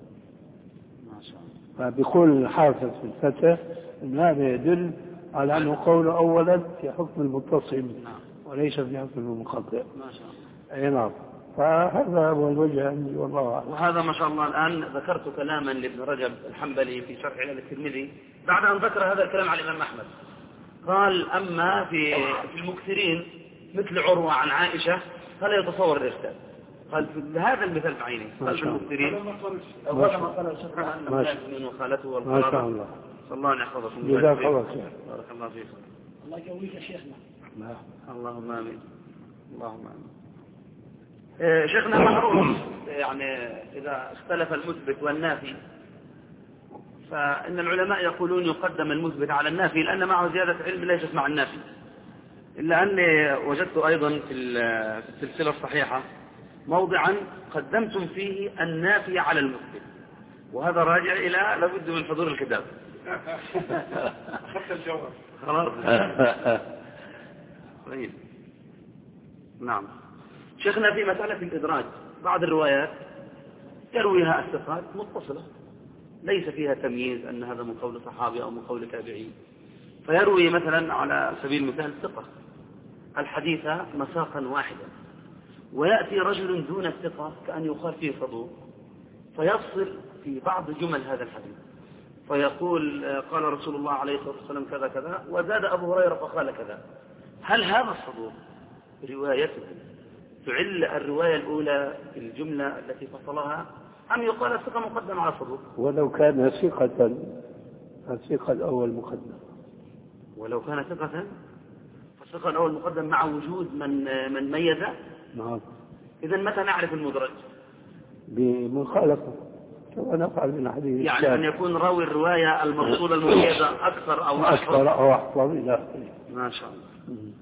فبيقول الحافظ في الفتح أن هذا يدل على أنه قول أولا في حكم المتصل وليس في حكم المنقطع. ما شاء الله. أي نعم. فهذا هو الوجه عندي والله أعلم. وهذا ما شاء الله. الآن ذكرت كلاما لابن رجب الحنبلي في شرح علل الترمذي بعد أن ذكر هذا الكلام على الإمام أحمد، قال أما في في المكثرين مثل عروة عن عائشة فلا يتصور الإرسال. قال في هذا المثال بعينه، قال في المكثرين أو هذا ما قال شرحه أن من وخالته والقرابة. ما شاء الله. صلى الله عليه يحفظكم. جزاك الله خير. بارك الله فيكم. الله يقويك يا شيخنا. اللهم آمين. اللهم آمين. إيه شيخنا معروف يعني إذا اختلف المثبت والنافي فإن العلماء يقولون يقدم المثبت على النافي لأن معه زيادة علم ليست مع النافي، إلا أني وجدت أيضا في السلسلة الصحيحة موضعا قدمتم فيه النافي على المثبت، وهذا راجع إلى لابد من حضور الكتاب. أخذت الجواب خلاص. طيب. نعم. شيخنا في مسألة الإدراج بعض الروايات يرويها الثقات متصلة ليس فيها تمييز أن هذا من قول صحابي أو من قول تابعي، فيروي مثلا على سبيل المثال الثقة الحديث مساقا واحدا، ويأتي رجل دون الثقة كأن يقال فيه صدوق فيفصل في بعض جمل هذا الحديث فيقول قال رسول الله عليه الصلاة والسلام كذا كذا وزاد أبو هريرة فقال كذا. هل هذا الصدوق روايته تعل الرواية الأولى في الجملة التي فصلها أم يقال الثقة مقدم على الصدوق؟ ولو كان ثقة الثقة الأول مقدم. ولو كان ثقة فالثقة الأول مقدم مع وجود من من ميزه. نعم. إذا متى نعرف المدرج؟ بمخالفة كما نفعل من حديث يعني أن يكون راوي الرواية المفصولة المميزة أكثر أو أكثر أو أحفظ إلى ما شاء الله.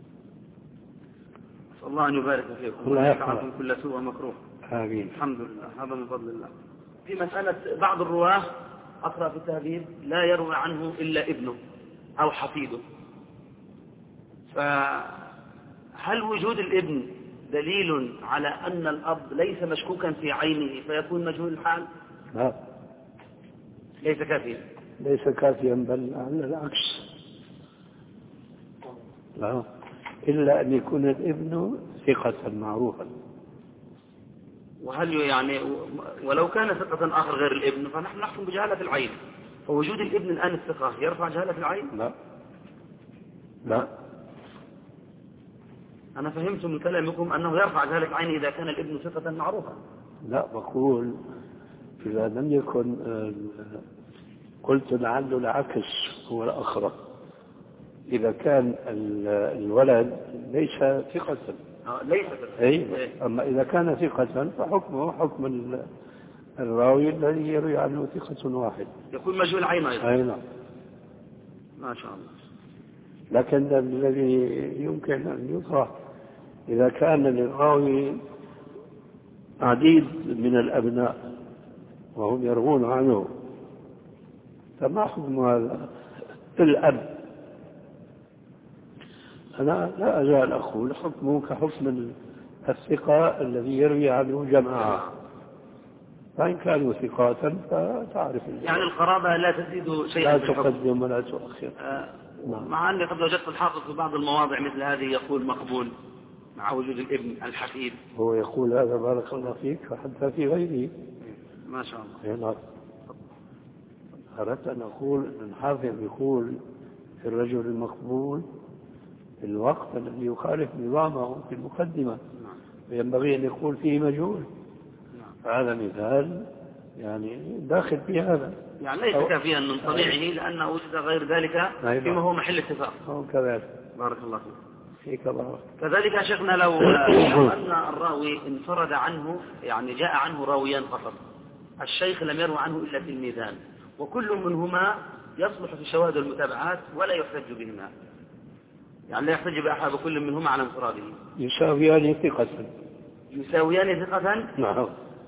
صلى الله أن يبارك فيكم الله يحفظكم كل سوء ومكروه. آمين. الحمد لله. هذا من فضل الله. في مسألة بعض الرواه أقرأ في التهذيب لا يروى عنه إلا ابنه أو حفيده، فهل وجود الابن دليل على أن الأب ليس مشكوكا في عينه فيكون مجهول الحال؟ لا ليس كافيا. ليس كافيا بل على العكس. لا إلا أن يكون الابن ثقة معروفا. وهل يعني ولو كان ثقة آخر غير الابن فنحن نحكم بجهالة العين، فوجود الابن الآن الثقة يرفع جهالة العين؟ لا لا أنا فهمت من كلامكم أنه يرفع جهالة العين إذا كان الابن ثقة معروفا. لا بقول إذا لم يكن قلت لعله العكس هو الأخرى، إذا كان الولد ليس ثقة ليس أي. أما إذا كان ثقة فحكمه حكم الراوي الذي يروي عنه ثقة واحد يكون مجهول عين أيضا. أي نعم. ما شاء الله. لكن الذي يمكن أن يطرح إذا كان للراوي عديد من الأبناء وهم يروون عنه فما حكم هذا الأب؟ أنا لا أزال أقول حكمه كحكم الثقة الذي يروي عنه جماعة، فإن كانوا ثقات فتعرف يعني القرابة لا تزيد شيئا، لا تقدم ولا تؤخر. آه مع أني قد وجدت الحافظ في بعض المواضع مثل هذه يقول مقبول مع وجود الابن الحفيد. هو يقول هذا بارك الله فيك وحتى في غيره. ما شاء الله. هنا أردت أن أقول أن الحافظ يقول في الرجل المقبول الوقت الذي يخالف نظامه في المقدمة، ينبغي أن يكون فيه مجهول. هذا مثال يعني داخل في هذا، يعني ليس كافيا من صنيعه لأنه وجد غير ذلك فيما هو محل اتفاق. كذلك. بارك الله فيك. فيك بارك. كذلك يا شيخنا لو أن الراوي انفرد عنه، يعني جاء عنه راويان فقط، الشيخ لم يروى عنه إلا تلميذان، وكل منهما يصلح في شواهد المتابعات ولا يحتج بهما، يعني لا يحتج بأحد كل منهما على انفراده. يساويان ثقة. يساويان ثقة. نعم.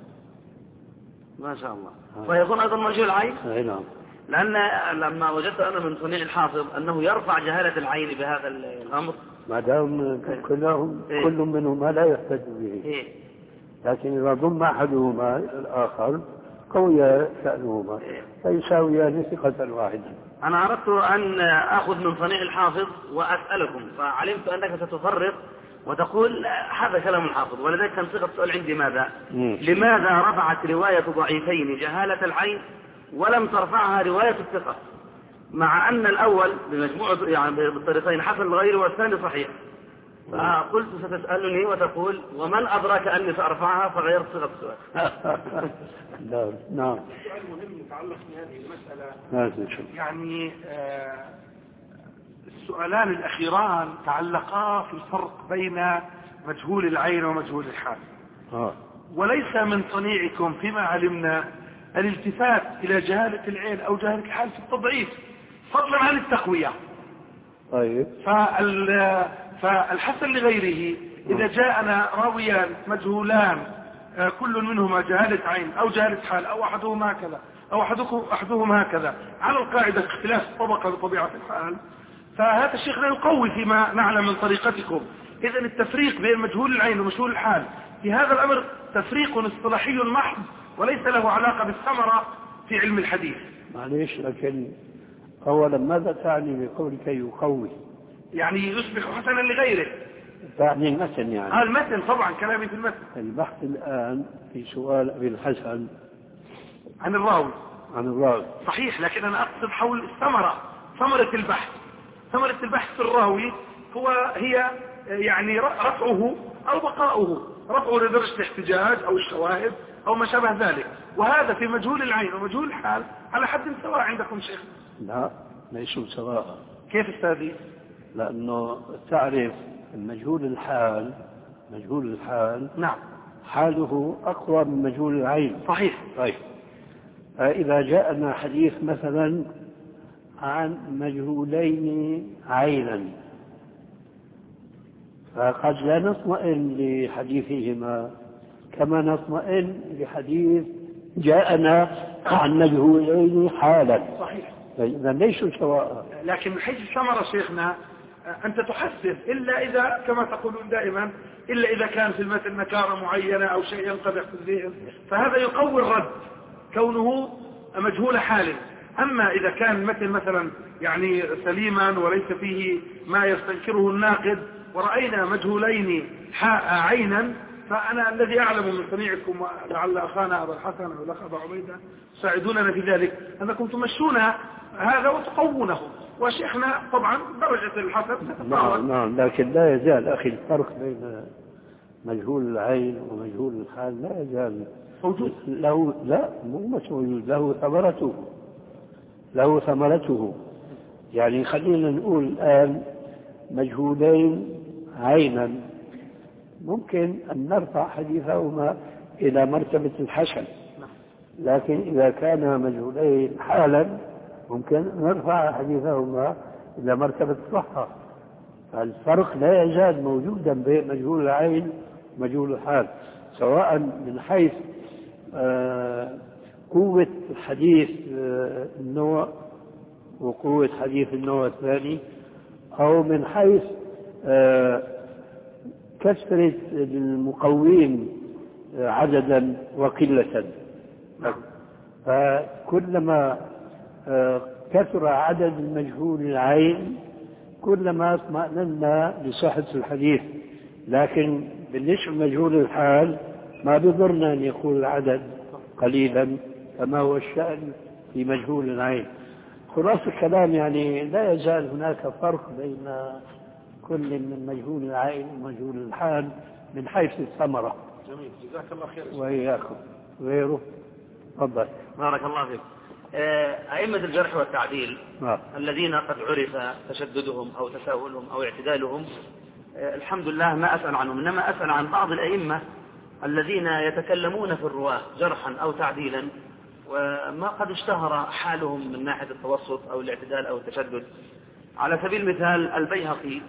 ما شاء الله. فيكون أيضا مجهول العين. نعم. لأن لما وجدت أنا من صنيع الحافظ أنه يرفع جهالة العين بهذا الأمر، ما دام كلهم إيه؟ كل منهما لا يحتج به. إيه؟ لكن إذا ضم أحدهما الآخر قوي شأنهما إيه؟ فيساويان ثقة واحدة. أنا أردت أن أخذ من صنيع الحافظ وأسألكم، فعلمت أنك ستفرق وتقول هذا كلام الحافظ، ولذلك كان صيغة السؤال عندي ماذا؟ مم. لماذا رفعت رواية ضعيفين جهالة العين ولم ترفعها رواية الثقة، مع أن الأول بمجموعة يعني بالطريقين حسن الغير والثاني صحيح؟ فقلت ستسألني وتقول ومن أدرك أني سأرفعها، فغيرت صيغة السؤال. لا نعم. سؤال مهم يتعلق بهذه المسألة. يعني آه السؤالان الأخيران تعلقا في الفرق بين مجهول العين ومجهول الحال. آه. وليس من صنيعكم فيما علمنا الالتفات إلى جهالة العين أو جهالة الحال في التضعيف فضلا عن التقوية. طيب. فالحسن لغيره إذا جاءنا راويان مجهولان كل منهما جهالة عين أو جهالة حال أو أحدهما هكذا أو أحدهما هكذا على القاعدة اختلاف الطبقة بطبيعة الحال، فهذا الشيخ لا يقوي فيما نعلم من طريقتكم. إذن التفريق بين مجهول العين ومجهول الحال في هذا الأمر تفريق اصطلاحي محض وليس له علاقة بالثمرة في علم الحديث. معليش، لكن أولا ماذا تعني بقولك يقوي؟ يعني يصبح حسنا لغيره. تعني المتن يعني؟ آه المتن طبعا، كلامي في المتن. البحث الآن في سؤال أبي الحسن عن الراوي. عن الراوي صحيح، لكن أنا أقصد حول الثمرة، ثمرة البحث. ثمرة البحث في الراوي هو هي يعني رفعه أو بقاؤه، رفعه لدرجة الاحتجاج أو الشواهد أو ما شابه ذلك، وهذا في مجهول العين ومجهول الحال على حد سواء عندكم شيخ؟ لا ليسوا سواء. كيف استاذي؟ لأنه تعرف مجهول الحال، مجهول الحال نعم حاله أقوى من مجهول العين. صحيح. طيب إذا جاءنا حديث مثلا عن مجهولين عينا فقد لا نطمئن لحديثهما كما نطمئن لحديث جاءنا عن مجهولين حالا. صحيح. إذا ليسوا سواء. لكن من حيث الثمرة شيخنا أنت تحسن إلا إذا كما تقولون دائما إلا إذا كان في المثل نكارة معينة أو شيء ينقدح في الذهن، فهذا يقوي الرد كونه مجهول حال. أما إذا كان المثل مثلا يعني سليما وليس فيه ما يستنكره الناقد ورأينا مجهولين عينا، فأنا الذي أعلم من صنيعكم ولعل أخانا أبا الحسن أو الأخ أبا عبيدة ساعدوننا في ذلك أنكم تمشون هذا وتقوونه، وشيخنا طبعا درجة الحسن. نعم نعم، لكن لا يزال أخي الفرق بين مجهول العين ومجهول الحال لا يزال موجود. له لا مو مش موجود، له ثمرته، له ثمرته. يعني خلينا نقول الآن مجهولين عينا ممكن أن نرفع حديثهما إلى مرتبة الحسن، لكن إذا كان مجهولين حالا ممكن نرفع حديثهما إلى مرتبة الصحة. فالفرق لا يزال موجودا بين مجهول العين ومجهول الحال، سواء من حيث آه قوة حديث آه النوع وقوة حديث النوع الثاني، أو من حيث آه كثرة المقوين آه عددا وقلة. فكلما آه كثر عدد المجهول العين كلما اطمأننا لصحة الحديث. لكن بالنسبة لمجهول الحال ما بضرنا أن يكون العدد قليلا كما هو الشأن في مجهول العين. خلاص الكلام يعني لا يزال هناك فرق بين كل من مجهول العائل ومجهول الحال من حيث الثمرة. جميل، جزاك الله خير. وإياكم. غيره تفضل. بارك الله فيك. أئمة الجرح والتعديل آه. الذين قد عرف تشددهم أو تساهلهم أو اعتدالهم، الحمد لله ما أسأل عنهم، إنما أسأل عن بعض الأئمة الذين يتكلمون في الرواة جرحا أو تعديلا وما قد اشتهر حالهم من ناحية التوسط أو الاعتدال أو التشدد. على سبيل المثال البيهقي،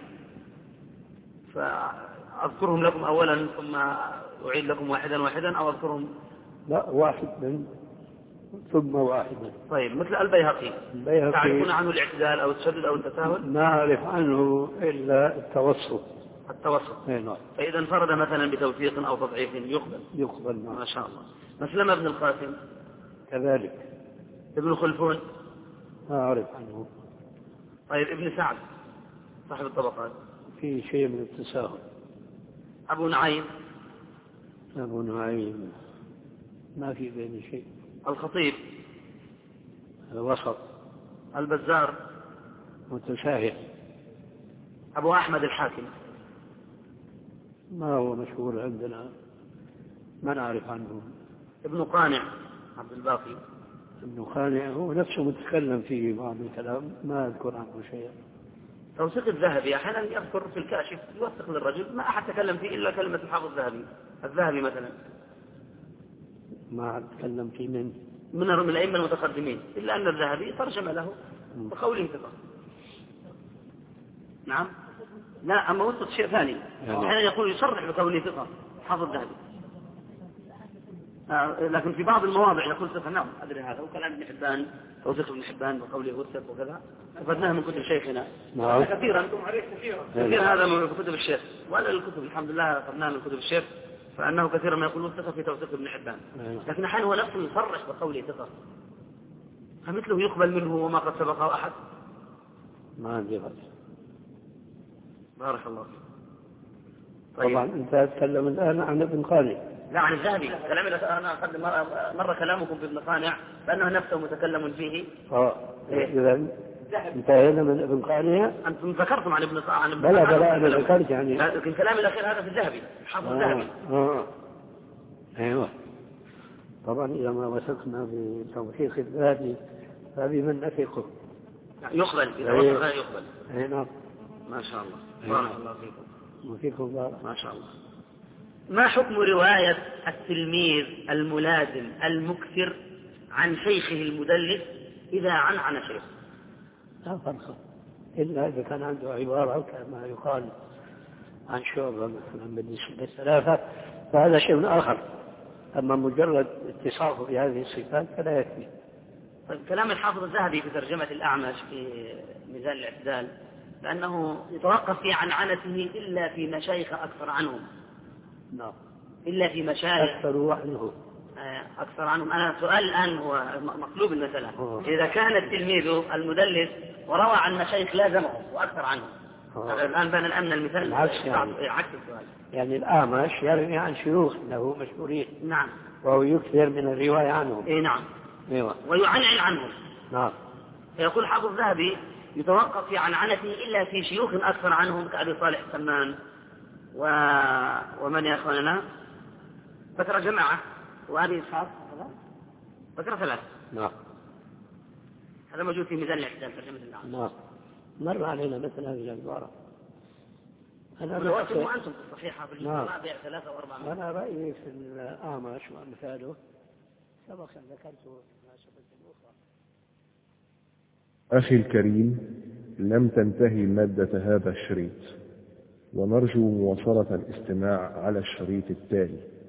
فأذكرهم لكم أولا ثم أعيد لكم واحدا واحدا أو أذكرهم؟ لا، واحدا ثم واحدا. طيب، مثل البيهقي, البيهقي تعرفون عنه الاعتدال أو التشدد أو التساهل؟ ما أعرف عنه إلا التوسط. التوسط. نعم. فإذا انفرد مثلا بتوثيق أو تضعيف يقبل. يقبل. نعم. ما شاء الله. مسلمة بن القاسم كذلك. ابن خلفون ما أعرف عنه. طيب، ابن سعد صاحب الطبقات في شيء من التساهل. أبو نعيم أبو نعيم ما في بين شيء. الخطيب الوسط. البزار متساهل. أبو أحمد الحاكم ما هو مشهور عندنا، ما نعرف عنه. ابن قانع عبد الباقي. ابن قانع هو نفسه متكلم فيه بعض الكلام، ما أذكر عنه شيئا. توثيق الذهبي أحيانا يذكر في الكاشف يوثق للرجل، ما أحد تكلم فيه إلا كلمة الحافظ الذهبي. الذهبي مثلا ما أتكلم فيه من من الأئمة المتقدمين، إلا أن الذهبي ترجم له بقوله ثقة. نعم. لا، أما وثق شيء ثاني، أحيانا يقول يصرح بقوله ثقة حافظ الذهبي، آه لكن في بعض المواضع يقول ثقة. نعم أدري هذا، وكلام ابن حبان توثيق ابن حبان بقوله وثق وكذا، أخذناه من كتب شيخنا. نعم. كثيرا كثير هذا من كتب الشيخ، وهذا الكتب الحمد لله أخذناه من كتب الشيخ، فأنه كثيرا ما يقول ثقة في توثيق ابن حبان، لكن أحيانا هو نفسه يصرح بقوله ثقة، فمثله يقبل منه وما قد سبقه أحد. ما عندي رأي. بارك الله فيك. طيب. طبعا أنت تتكلم الآن عن ابن قانع. لا، عن الذهبي. كلامي أنا أقدم مرة كلامكم في ابن قانع بأنه نفسه متكلم فيه. آه. إذا انتهينا من ابن قانع. أنتم ذكرتم عن ابن قانع. بلا بلا أنا ذكرت يعني. لكن كلامي الأخير هذا في الذهبي، حافظ آه. الذهبي. آه. أيوة. طبعا إذا ما وثقنا بتوثيق الذهبي فبمن نثقه. يقبل إذا وثق يقبل. أي نعم. ما شاء الله. بارك الله فيكم. وفيكم بارك. ما شاء الله. ما حكم رواية التلميذ الملازم المكثر عن شيخه المدلس إذا عنعن شيخه؟ لا فرق، إلا إذا كان عنده عبارة كما يقال عن شعبة مثلا بالنسبة للثلاثة فهذا شيء آخر، أما مجرد اتصافه بهذه الصفات فلا يكفي. طيب، كلام الحافظ الذهبي في ترجمة الأعمش في ميزان الاعتدال لأنه يتوقف في عنعنته إلا في مشايخ أكثر عنهم. نعم. إلا في مشايخ أكثر عنه. أكثر عنهم. أنا سؤال الآن هو مقلوب المسألة. أوه. إذا كان التلميذ المدلس وروى عن مشايخ لازمه وأكثر عنه، الآن بان الأمن المثال عكس يعني. عكس السؤال. يعني الأعمش يروي عن شيوخ له مشهورين. نعم. وهو يكثر من الرواية عنهم. إيه نعم. ايوه. ويعنعن عنهم. نعم. فيقول حافظ الذهبي يتوقف في عنعنته إلا في شيوخ أكثر عنهم كأبي صالح السمان و... ومن يا أخواننا ذكر جماعة وأبي إسحاق ذكر ثلاثة. نعم. هذا موجود في ميزان الاعتدال ترجمة الأعمش. نعم. مر علينا مثل هذه العبارة. أنا رأيتم أنتم في الصحيحة في المنابع ثلاثة وأربعة. أنا رأيي في الأعمش وأمثاله سبق أن ذكرته في مناسبة أخرى. أخي الكريم، لم تنتهي مادة هذا الشريط، ونرجو مواصلة الاستماع على الشريط التالي.